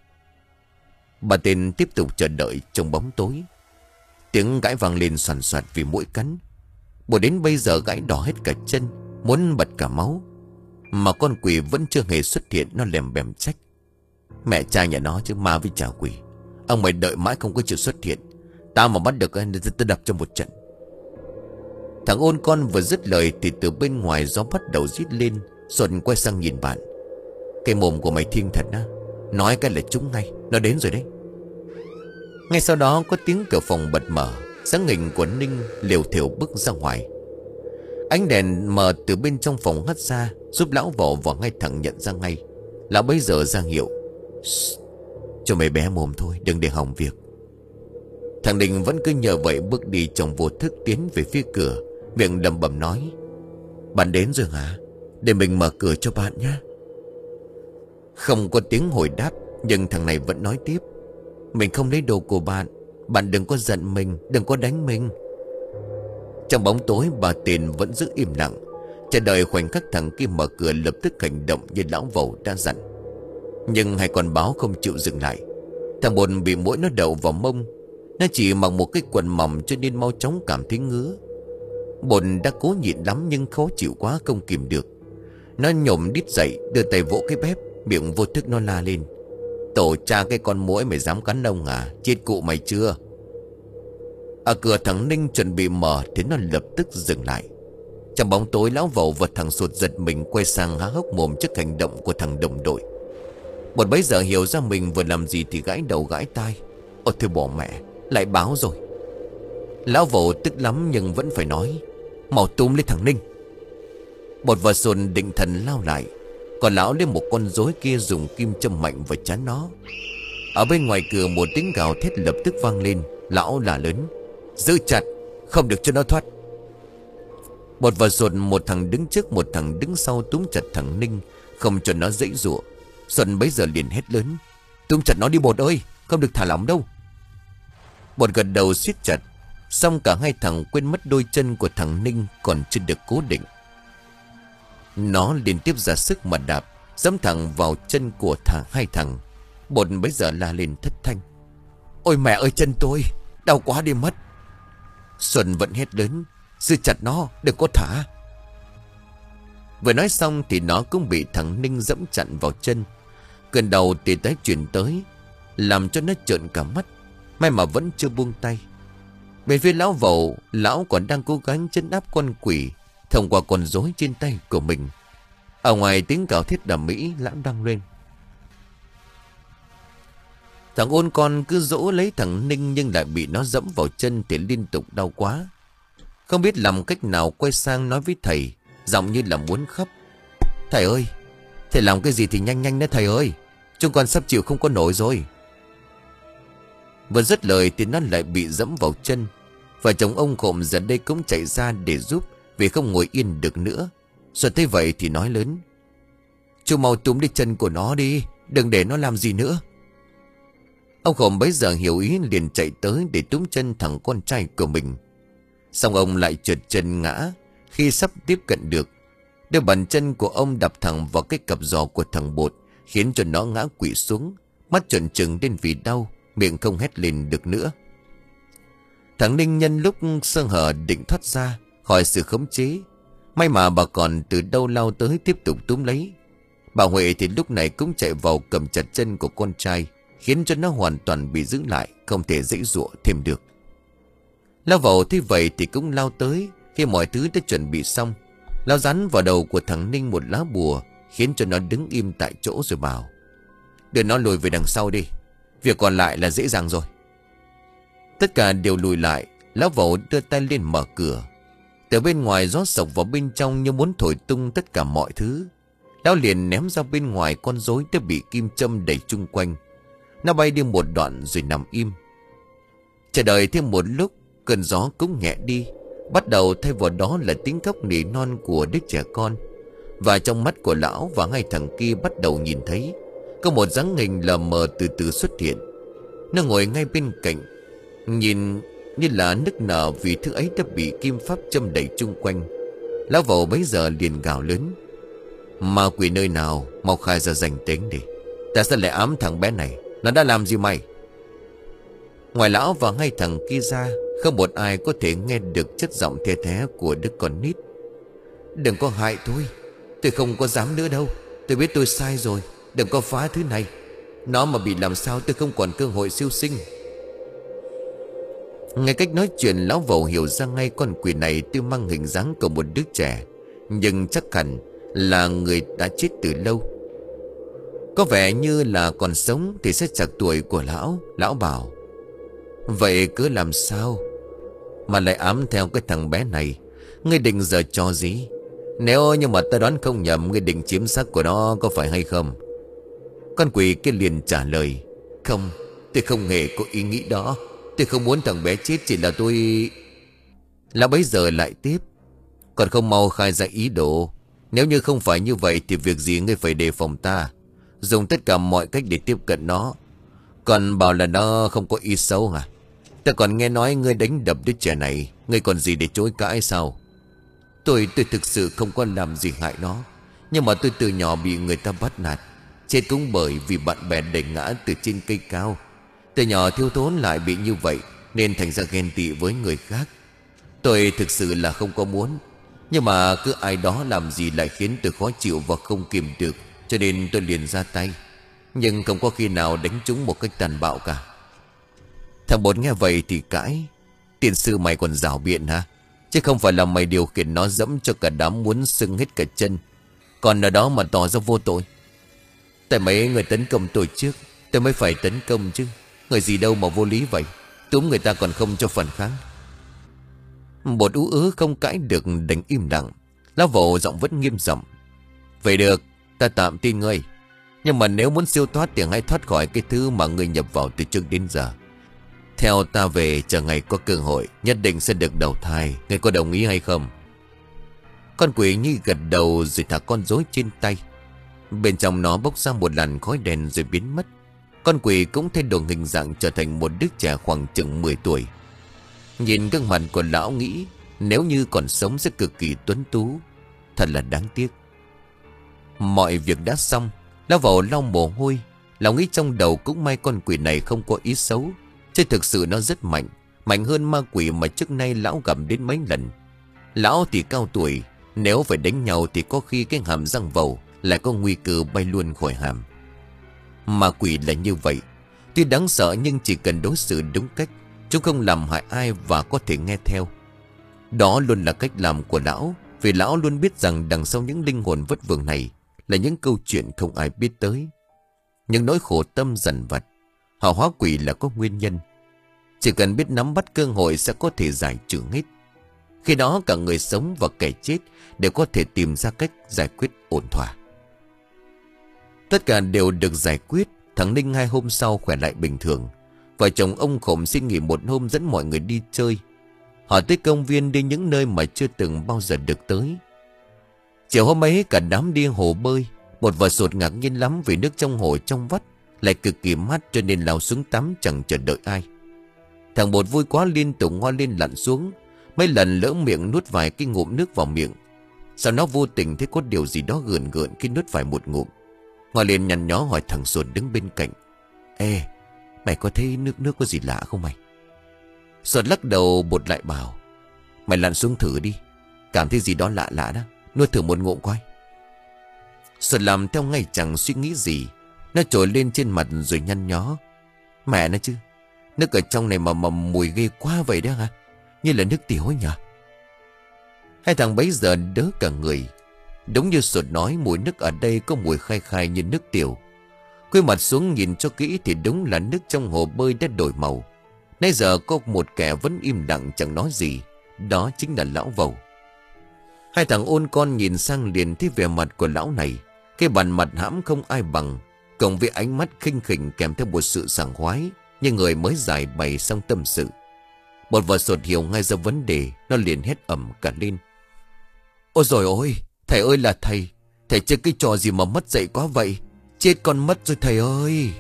Bà tên tiếp tục chờ đợi trong bóng tối. Tiếng gãi vang lên soàn soạt vì muỗi cắn. Bố đến bây giờ gãi đỏ hết cả chân, muốn bật cả máu. Mà con quỷ vẫn chưa hề xuất hiện. Nó lèm bèm trách: "Mẹ cha nhà nó chứ ma với chả quỷ. Ông mày đợi mãi không có chịu xuất hiện. Tao mà bắt được tôi đập cho một trận." Thằng ôn con vừa dứt lời thì từ bên ngoài gió bắt đầu rít lên. Xuân quay sang nhìn bạn. Cái mồm của mày thiêng thật á. Nói cái là trúng ngay. Nó đến rồi đấy. Ngay sau đó có tiếng cửa phòng bật mở. Dáng hình của Ninh liều thiểu bước ra ngoài. Ánh đèn mờ từ bên trong phòng hắt ra, giúp lão vỏ và ngay thẳng nhận ra ngay. Lão bấy giờ ra hiệu. Cho mày bé mồm thôi, đừng để hỏng việc. Thằng Ninh vẫn cứ nhờ vậy bước đi trong vô thức tiến về phía cửa, miệng lẩm bẩm nói. Bạn đến rồi hả? Để mình mở cửa cho bạn nhé. Không có tiếng hồi đáp, nhưng thằng này vẫn nói tiếp. Mình không lấy đồ của bạn. Bạn đừng có giận mình, đừng có đánh mình. Trong bóng tối bà Tiền vẫn giữ im lặng, chờ đợi khoảnh khắc thằng kia mở cửa lập tức hành động như lão vầu đã dặn. Nhưng hai con báo không chịu dừng lại. Thằng Bồn bị muỗi nó đậu vào mông. Nó chỉ mặc một cái quần mỏng cho nên mau chóng cảm thấy ngứa. Bồn đã cố nhịn lắm nhưng khó chịu quá không kìm được. Nó nhổm đít dậy, đưa tay vỗ cái bếp, miệng vô thức nó la lên. Tổ cha cái con muỗi mày dám cắn ông à? Chết cụ mày chưa? Ở cửa thằng Ninh chuẩn bị mở thì nó lập tức dừng lại. Trong bóng tối lão vầu và thằng Sụt giật mình quay sang há hốc mồm trước hành động của thằng đồng đội. Bọn bấy giờ hiểu ra mình vừa làm gì thì gãi đầu gãi tai. Ôi thôi bỏ mẹ, lại báo rồi. Lão vầu tức lắm nhưng vẫn phải nói. Mau túm lấy thằng Ninh. Bột và Sụt định thần lao lại, còn lão lấy một con rối kia dùng kim châm mạnh vào trán nó. Ở bên ngoài cửa một tiếng gào thét lập tức vang lên. Lão là lớn. Giữ chặt, không được cho nó thoát. Bột và Sụt, một thằng đứng trước một thằng đứng sau, túm chặt thằng Ninh, không cho nó giãy giụa. Xuân bấy giờ liền hét lớn. Túm chặt nó đi Bột ơi, không được thả lỏng đâu. Bột gật đầu siết chặt. Xong cả hai thằng quên mất đôi chân của thằng Ninh còn chưa được cố định. Nó liên tiếp ra sức mà đạp, giẫm thẳng vào chân của thằng hai thằng. Bột bấy giờ la lên thất thanh. Ôi mẹ ơi, chân tôi đau quá đi mất. Xuân vẫn hét lớn. Giữ chặt nó, đừng có thả. Vừa nói xong thì nó cũng bị thằng Ninh giẫm chặn vào chân. Cơn đau tê tái chuyển tới, làm cho nó trợn cả mắt. May mà vẫn chưa buông tay. Bên phía lão vầu, lão còn đang cố gắng trấn áp con quỷ thông qua con rối trên tay của mình. Ở ngoài tiếng gào thét đầm mỹ lão đang lên. Thằng ôn con cứ dỗ lấy thằng Ninh nhưng lại bị nó dẫm vào chân thì liên tục đau quá. Không biết làm cách nào quay sang nói với thầy, giọng như là muốn khóc. Thầy ơi, thầy làm cái gì thì nhanh nhanh đó thầy ơi. Chúng con sắp chịu không có nổi rồi. Vừa dứt lời thì nó lại bị dẫm vào chân. Và chồng ông Khộm giờ đây cũng chạy ra để giúp, vì không ngồi yên được nữa. Rồi thấy vậy thì nói lớn. Chú mau túm lấy chân của nó đi, đừng để nó làm gì nữa. Ông Khộm bấy giờ hiểu ý liền chạy tới để túm chân thằng con trai của mình. Xong ông lại trượt chân ngã. Khi sắp tiếp cận được, đôi bàn chân của ông đập thẳng vào cái cặp giò của thằng Bột, khiến cho nó ngã quỵ xuống, mắt trợn trừng lên vì đau, miệng không hét lên được nữa. Thằng Ninh nhân lúc sơ hở định thoát ra khỏi sự khống chế. May mà bà còn từ đâu lao tới tiếp tục túm lấy. Bà Huệ thì lúc này cũng chạy vào cầm chặt chân của con trai, khiến cho nó hoàn toàn bị giữ lại, không thể giãy giụa thêm được. Lao vào thế vậy thì cũng lao tới. Khi mọi thứ đã chuẩn bị xong, lao dán vào đầu của thằng Ninh một lá bùa, khiến cho nó đứng im tại chỗ rồi bảo. Đưa nó lùi về đằng sau đi, việc còn lại là dễ dàng rồi. Tất cả đều lùi lại. Lão Vẩu đưa tay lên mở cửa. Từ bên ngoài gió sộc vào bên trong như muốn thổi tung tất cả mọi thứ. Lão liền ném ra bên ngoài con rối đã bị kim châm đẩy chung quanh. Nó bay đi một đoạn rồi nằm im. Chờ đợi thêm một lúc, cơn gió cũng nhẹ đi. Bắt đầu thay vào đó là tiếng khóc nỉ non của đứa trẻ con. Và trong mắt của lão và hai thằng kia bắt đầu nhìn thấy có một dáng hình lờ mờ từ từ xuất hiện. Nó ngồi ngay bên cạnh, nhìn như là nức nở vì thứ ấy đã bị kim pháp châm đẩy chung quanh. Lão Vẩu bấy giờ liền gào lớn. Ma quỷ nơi nào, mau khai ra danh tính đi. Ta sẽ lại ám thằng bé này. Nó đã làm gì mày? Ngoài lão và hai thằng kia ra, không một ai có thể nghe được chất giọng the thé của đứa con nít. Đừng có hại tôi, tôi không có dám nữa đâu. Tôi biết tôi sai rồi, đừng có phá thứ này. Nó mà bị làm sao tôi không còn cơ hội siêu sinh. Nghe cách nói chuyện, lão Vầu hiểu ra ngay con quỷ này tuy mang hình dáng của một đứa trẻ, nhưng chắc hẳn là người đã chết từ lâu. Có vẻ như là còn sống thì sẽ chạc tuổi của lão. Lão bảo: vậy cứ làm sao mà lại ám theo cái thằng bé này? Ngươi định giờ trò gì? Nếu như mà ta đoán không nhầm, ngươi định chiếm xác của nó có phải hay không? Con quỷ kia liền trả lời: không, tôi không hề có ý nghĩ đó. Tôi không muốn thằng bé chết, chỉ là tôi... Lão bấy giờ lại tiếp: còn không mau khai ra ý đồ. Nếu như không phải như vậy thì việc gì ngươi phải đề phòng ta, dùng tất cả mọi cách để tiếp cận nó. Còn bảo là nó không có ý xấu hả? Ta còn nghe nói ngươi đánh đập đứa trẻ này, ngươi còn gì để chối cãi sao? Tôi tôi thực sự không có làm gì hại nó, nhưng mà tôi từ nhỏ bị người ta bắt nạt, chết cũng bởi vì bạn bè đẩy ngã từ trên cây cao. Từ nhỏ thiếu thốn lại bị như vậy, nên thành ra ghen tị với người khác. Tôi thực sự là không có muốn, nhưng mà cứ ai đó làm gì lại khiến tôi khó chịu và không kìm được, cho nên tôi liền ra tay. Nhưng không có khi nào đánh trúng một cách tàn bạo cả. Thằng Bột nghe vậy thì cãi: tiền sư mày còn rảo biện hả? Chứ không phải là mày điều khiển nó dẫm cho cả đám muốn sưng hết cả chân, còn ở đó mà tỏ ra vô tội. Tại mấy người tấn công tôi trước, tôi mới phải tấn công chứ. Người gì đâu mà vô lý vậy, túm người ta còn không cho phản kháng. Bột ú ứ không cãi được, đành im lặng. Lão Vầu giọng vẫn nghiêm giọng: vậy được, ta tạm tin ngươi. Nhưng mà nếu muốn siêu thoát thì hãy thoát khỏi cái thứ mà ngươi nhập vào từ trước đến giờ. Theo ta về, chờ ngày có cơ hội nhất định sẽ được đầu thai. Ngươi có đồng ý hay không? Con quỷ Nhi gật đầu rồi thả con rối trên tay. Bên trong nó bốc ra một làn khói đen rồi biến mất. Con quỷ cũng thay đổi hình dạng, trở thành một đứa trẻ khoảng chừng mười tuổi. Nhìn gương mặt của lão nghĩ nếu như còn sống sẽ cực kỳ tuấn tú. Thật là đáng tiếc. Mọi việc đã xong, lão Vầu lau mồ hôi. Lão nghĩ trong đầu cũng may con quỷ này không có ý xấu, chứ thực sự nó rất mạnh, mạnh hơn ma quỷ mà trước nay lão gặp đến mấy lần. Lão thì cao tuổi, nếu phải đánh nhau thì có khi cái hàm răng Vầu lại có nguy cơ bay luôn khỏi hàm. Ma quỷ là như vậy, tuy đáng sợ nhưng chỉ cần đối xử đúng cách, chúng không làm hại ai và có thể nghe theo. Đó luôn là cách làm của lão, vì lão luôn biết rằng đằng sau những linh hồn vất vưởng này là những câu chuyện không ai biết tới, những nỗi khổ tâm dằn vặt. Họ hóa quỷ là có nguyên nhân, chỉ cần biết nắm bắt cơ hội sẽ có thể giải trừ hết. Khi đó cả người sống và kẻ chết đều có thể tìm ra cách giải quyết ổn thỏa. Tất cả đều được giải quyết. Thằng Ninh hai hôm sau khỏe lại bình thường. Vợ chồng ông Khổng xin nghỉ một hôm dẫn mọi người đi chơi. Họ tới công viên, đi những nơi mà chưa từng bao giờ được tới. Chiều hôm ấy cả đám đi hồ bơi. Một vợ sột ngạc nhiên lắm vì nước trong hồ trong vắt lại cực kỳ mát, cho nên lao xuống tắm chẳng chờ đợi ai. Thằng Bột vui quá liên tục ngoa lên lặn xuống, mấy lần lỡ miệng nuốt vài cái ngụm nước vào miệng. Sau nó vô tình thấy có điều gì đó gườn gợn khi nuốt phải một ngụm. Ngoa lên nhăn nhó hỏi thằng Sột đứng bên cạnh: ê, mày có thấy nước nước có gì lạ không mày? Sột lắc đầu. Bột lại bảo: mày lặn xuống thử đi, cảm thấy gì đó lạ lạ đó, nuốt thử một ngụm coi. Sột làm theo ngay chẳng suy nghĩ gì. Nó trồi lên trên mặt rồi nhăn nhó: mẹ nó chứ, nước ở trong này mà mà mùi ghê quá vậy đó hả? Như là nước tiểu ấy nhỉ? Hai thằng bấy giờ đớ cả người. Đúng như Sột nói, mùi nước ở đây có mùi khai khai như nước tiểu. Quay mặt xuống nhìn cho kỹ thì đúng là nước trong hồ bơi đã đổi màu. Nãy giờ có một kẻ vẫn im lặng chẳng nói gì, đó chính là lão Vầu. Hai thằng ôn con nhìn sang liền thấy vẻ mặt của lão này, cái bàn mặt hãm không ai bằng, cộng với ánh mắt khinh khỉnh kèm theo một sự sảng khoái như người mới giải bày xong tâm sự. Một vợ Sột hiểu ngay ra vấn đề, nó liền hét ầm cả lên: ôi dồi ôi, thầy ơi là thầy, thầy chơi cái trò gì mà mất dạy quá vậy? Chết con mất rồi thầy ơi!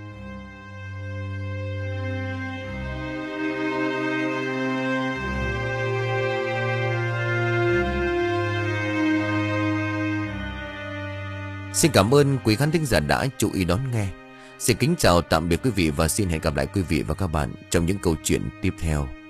Xin cảm ơn quý khán thính giả đã chú ý đón nghe. Xin kính chào tạm biệt quý vị và xin hẹn gặp lại quý vị và các bạn trong những câu chuyện tiếp theo.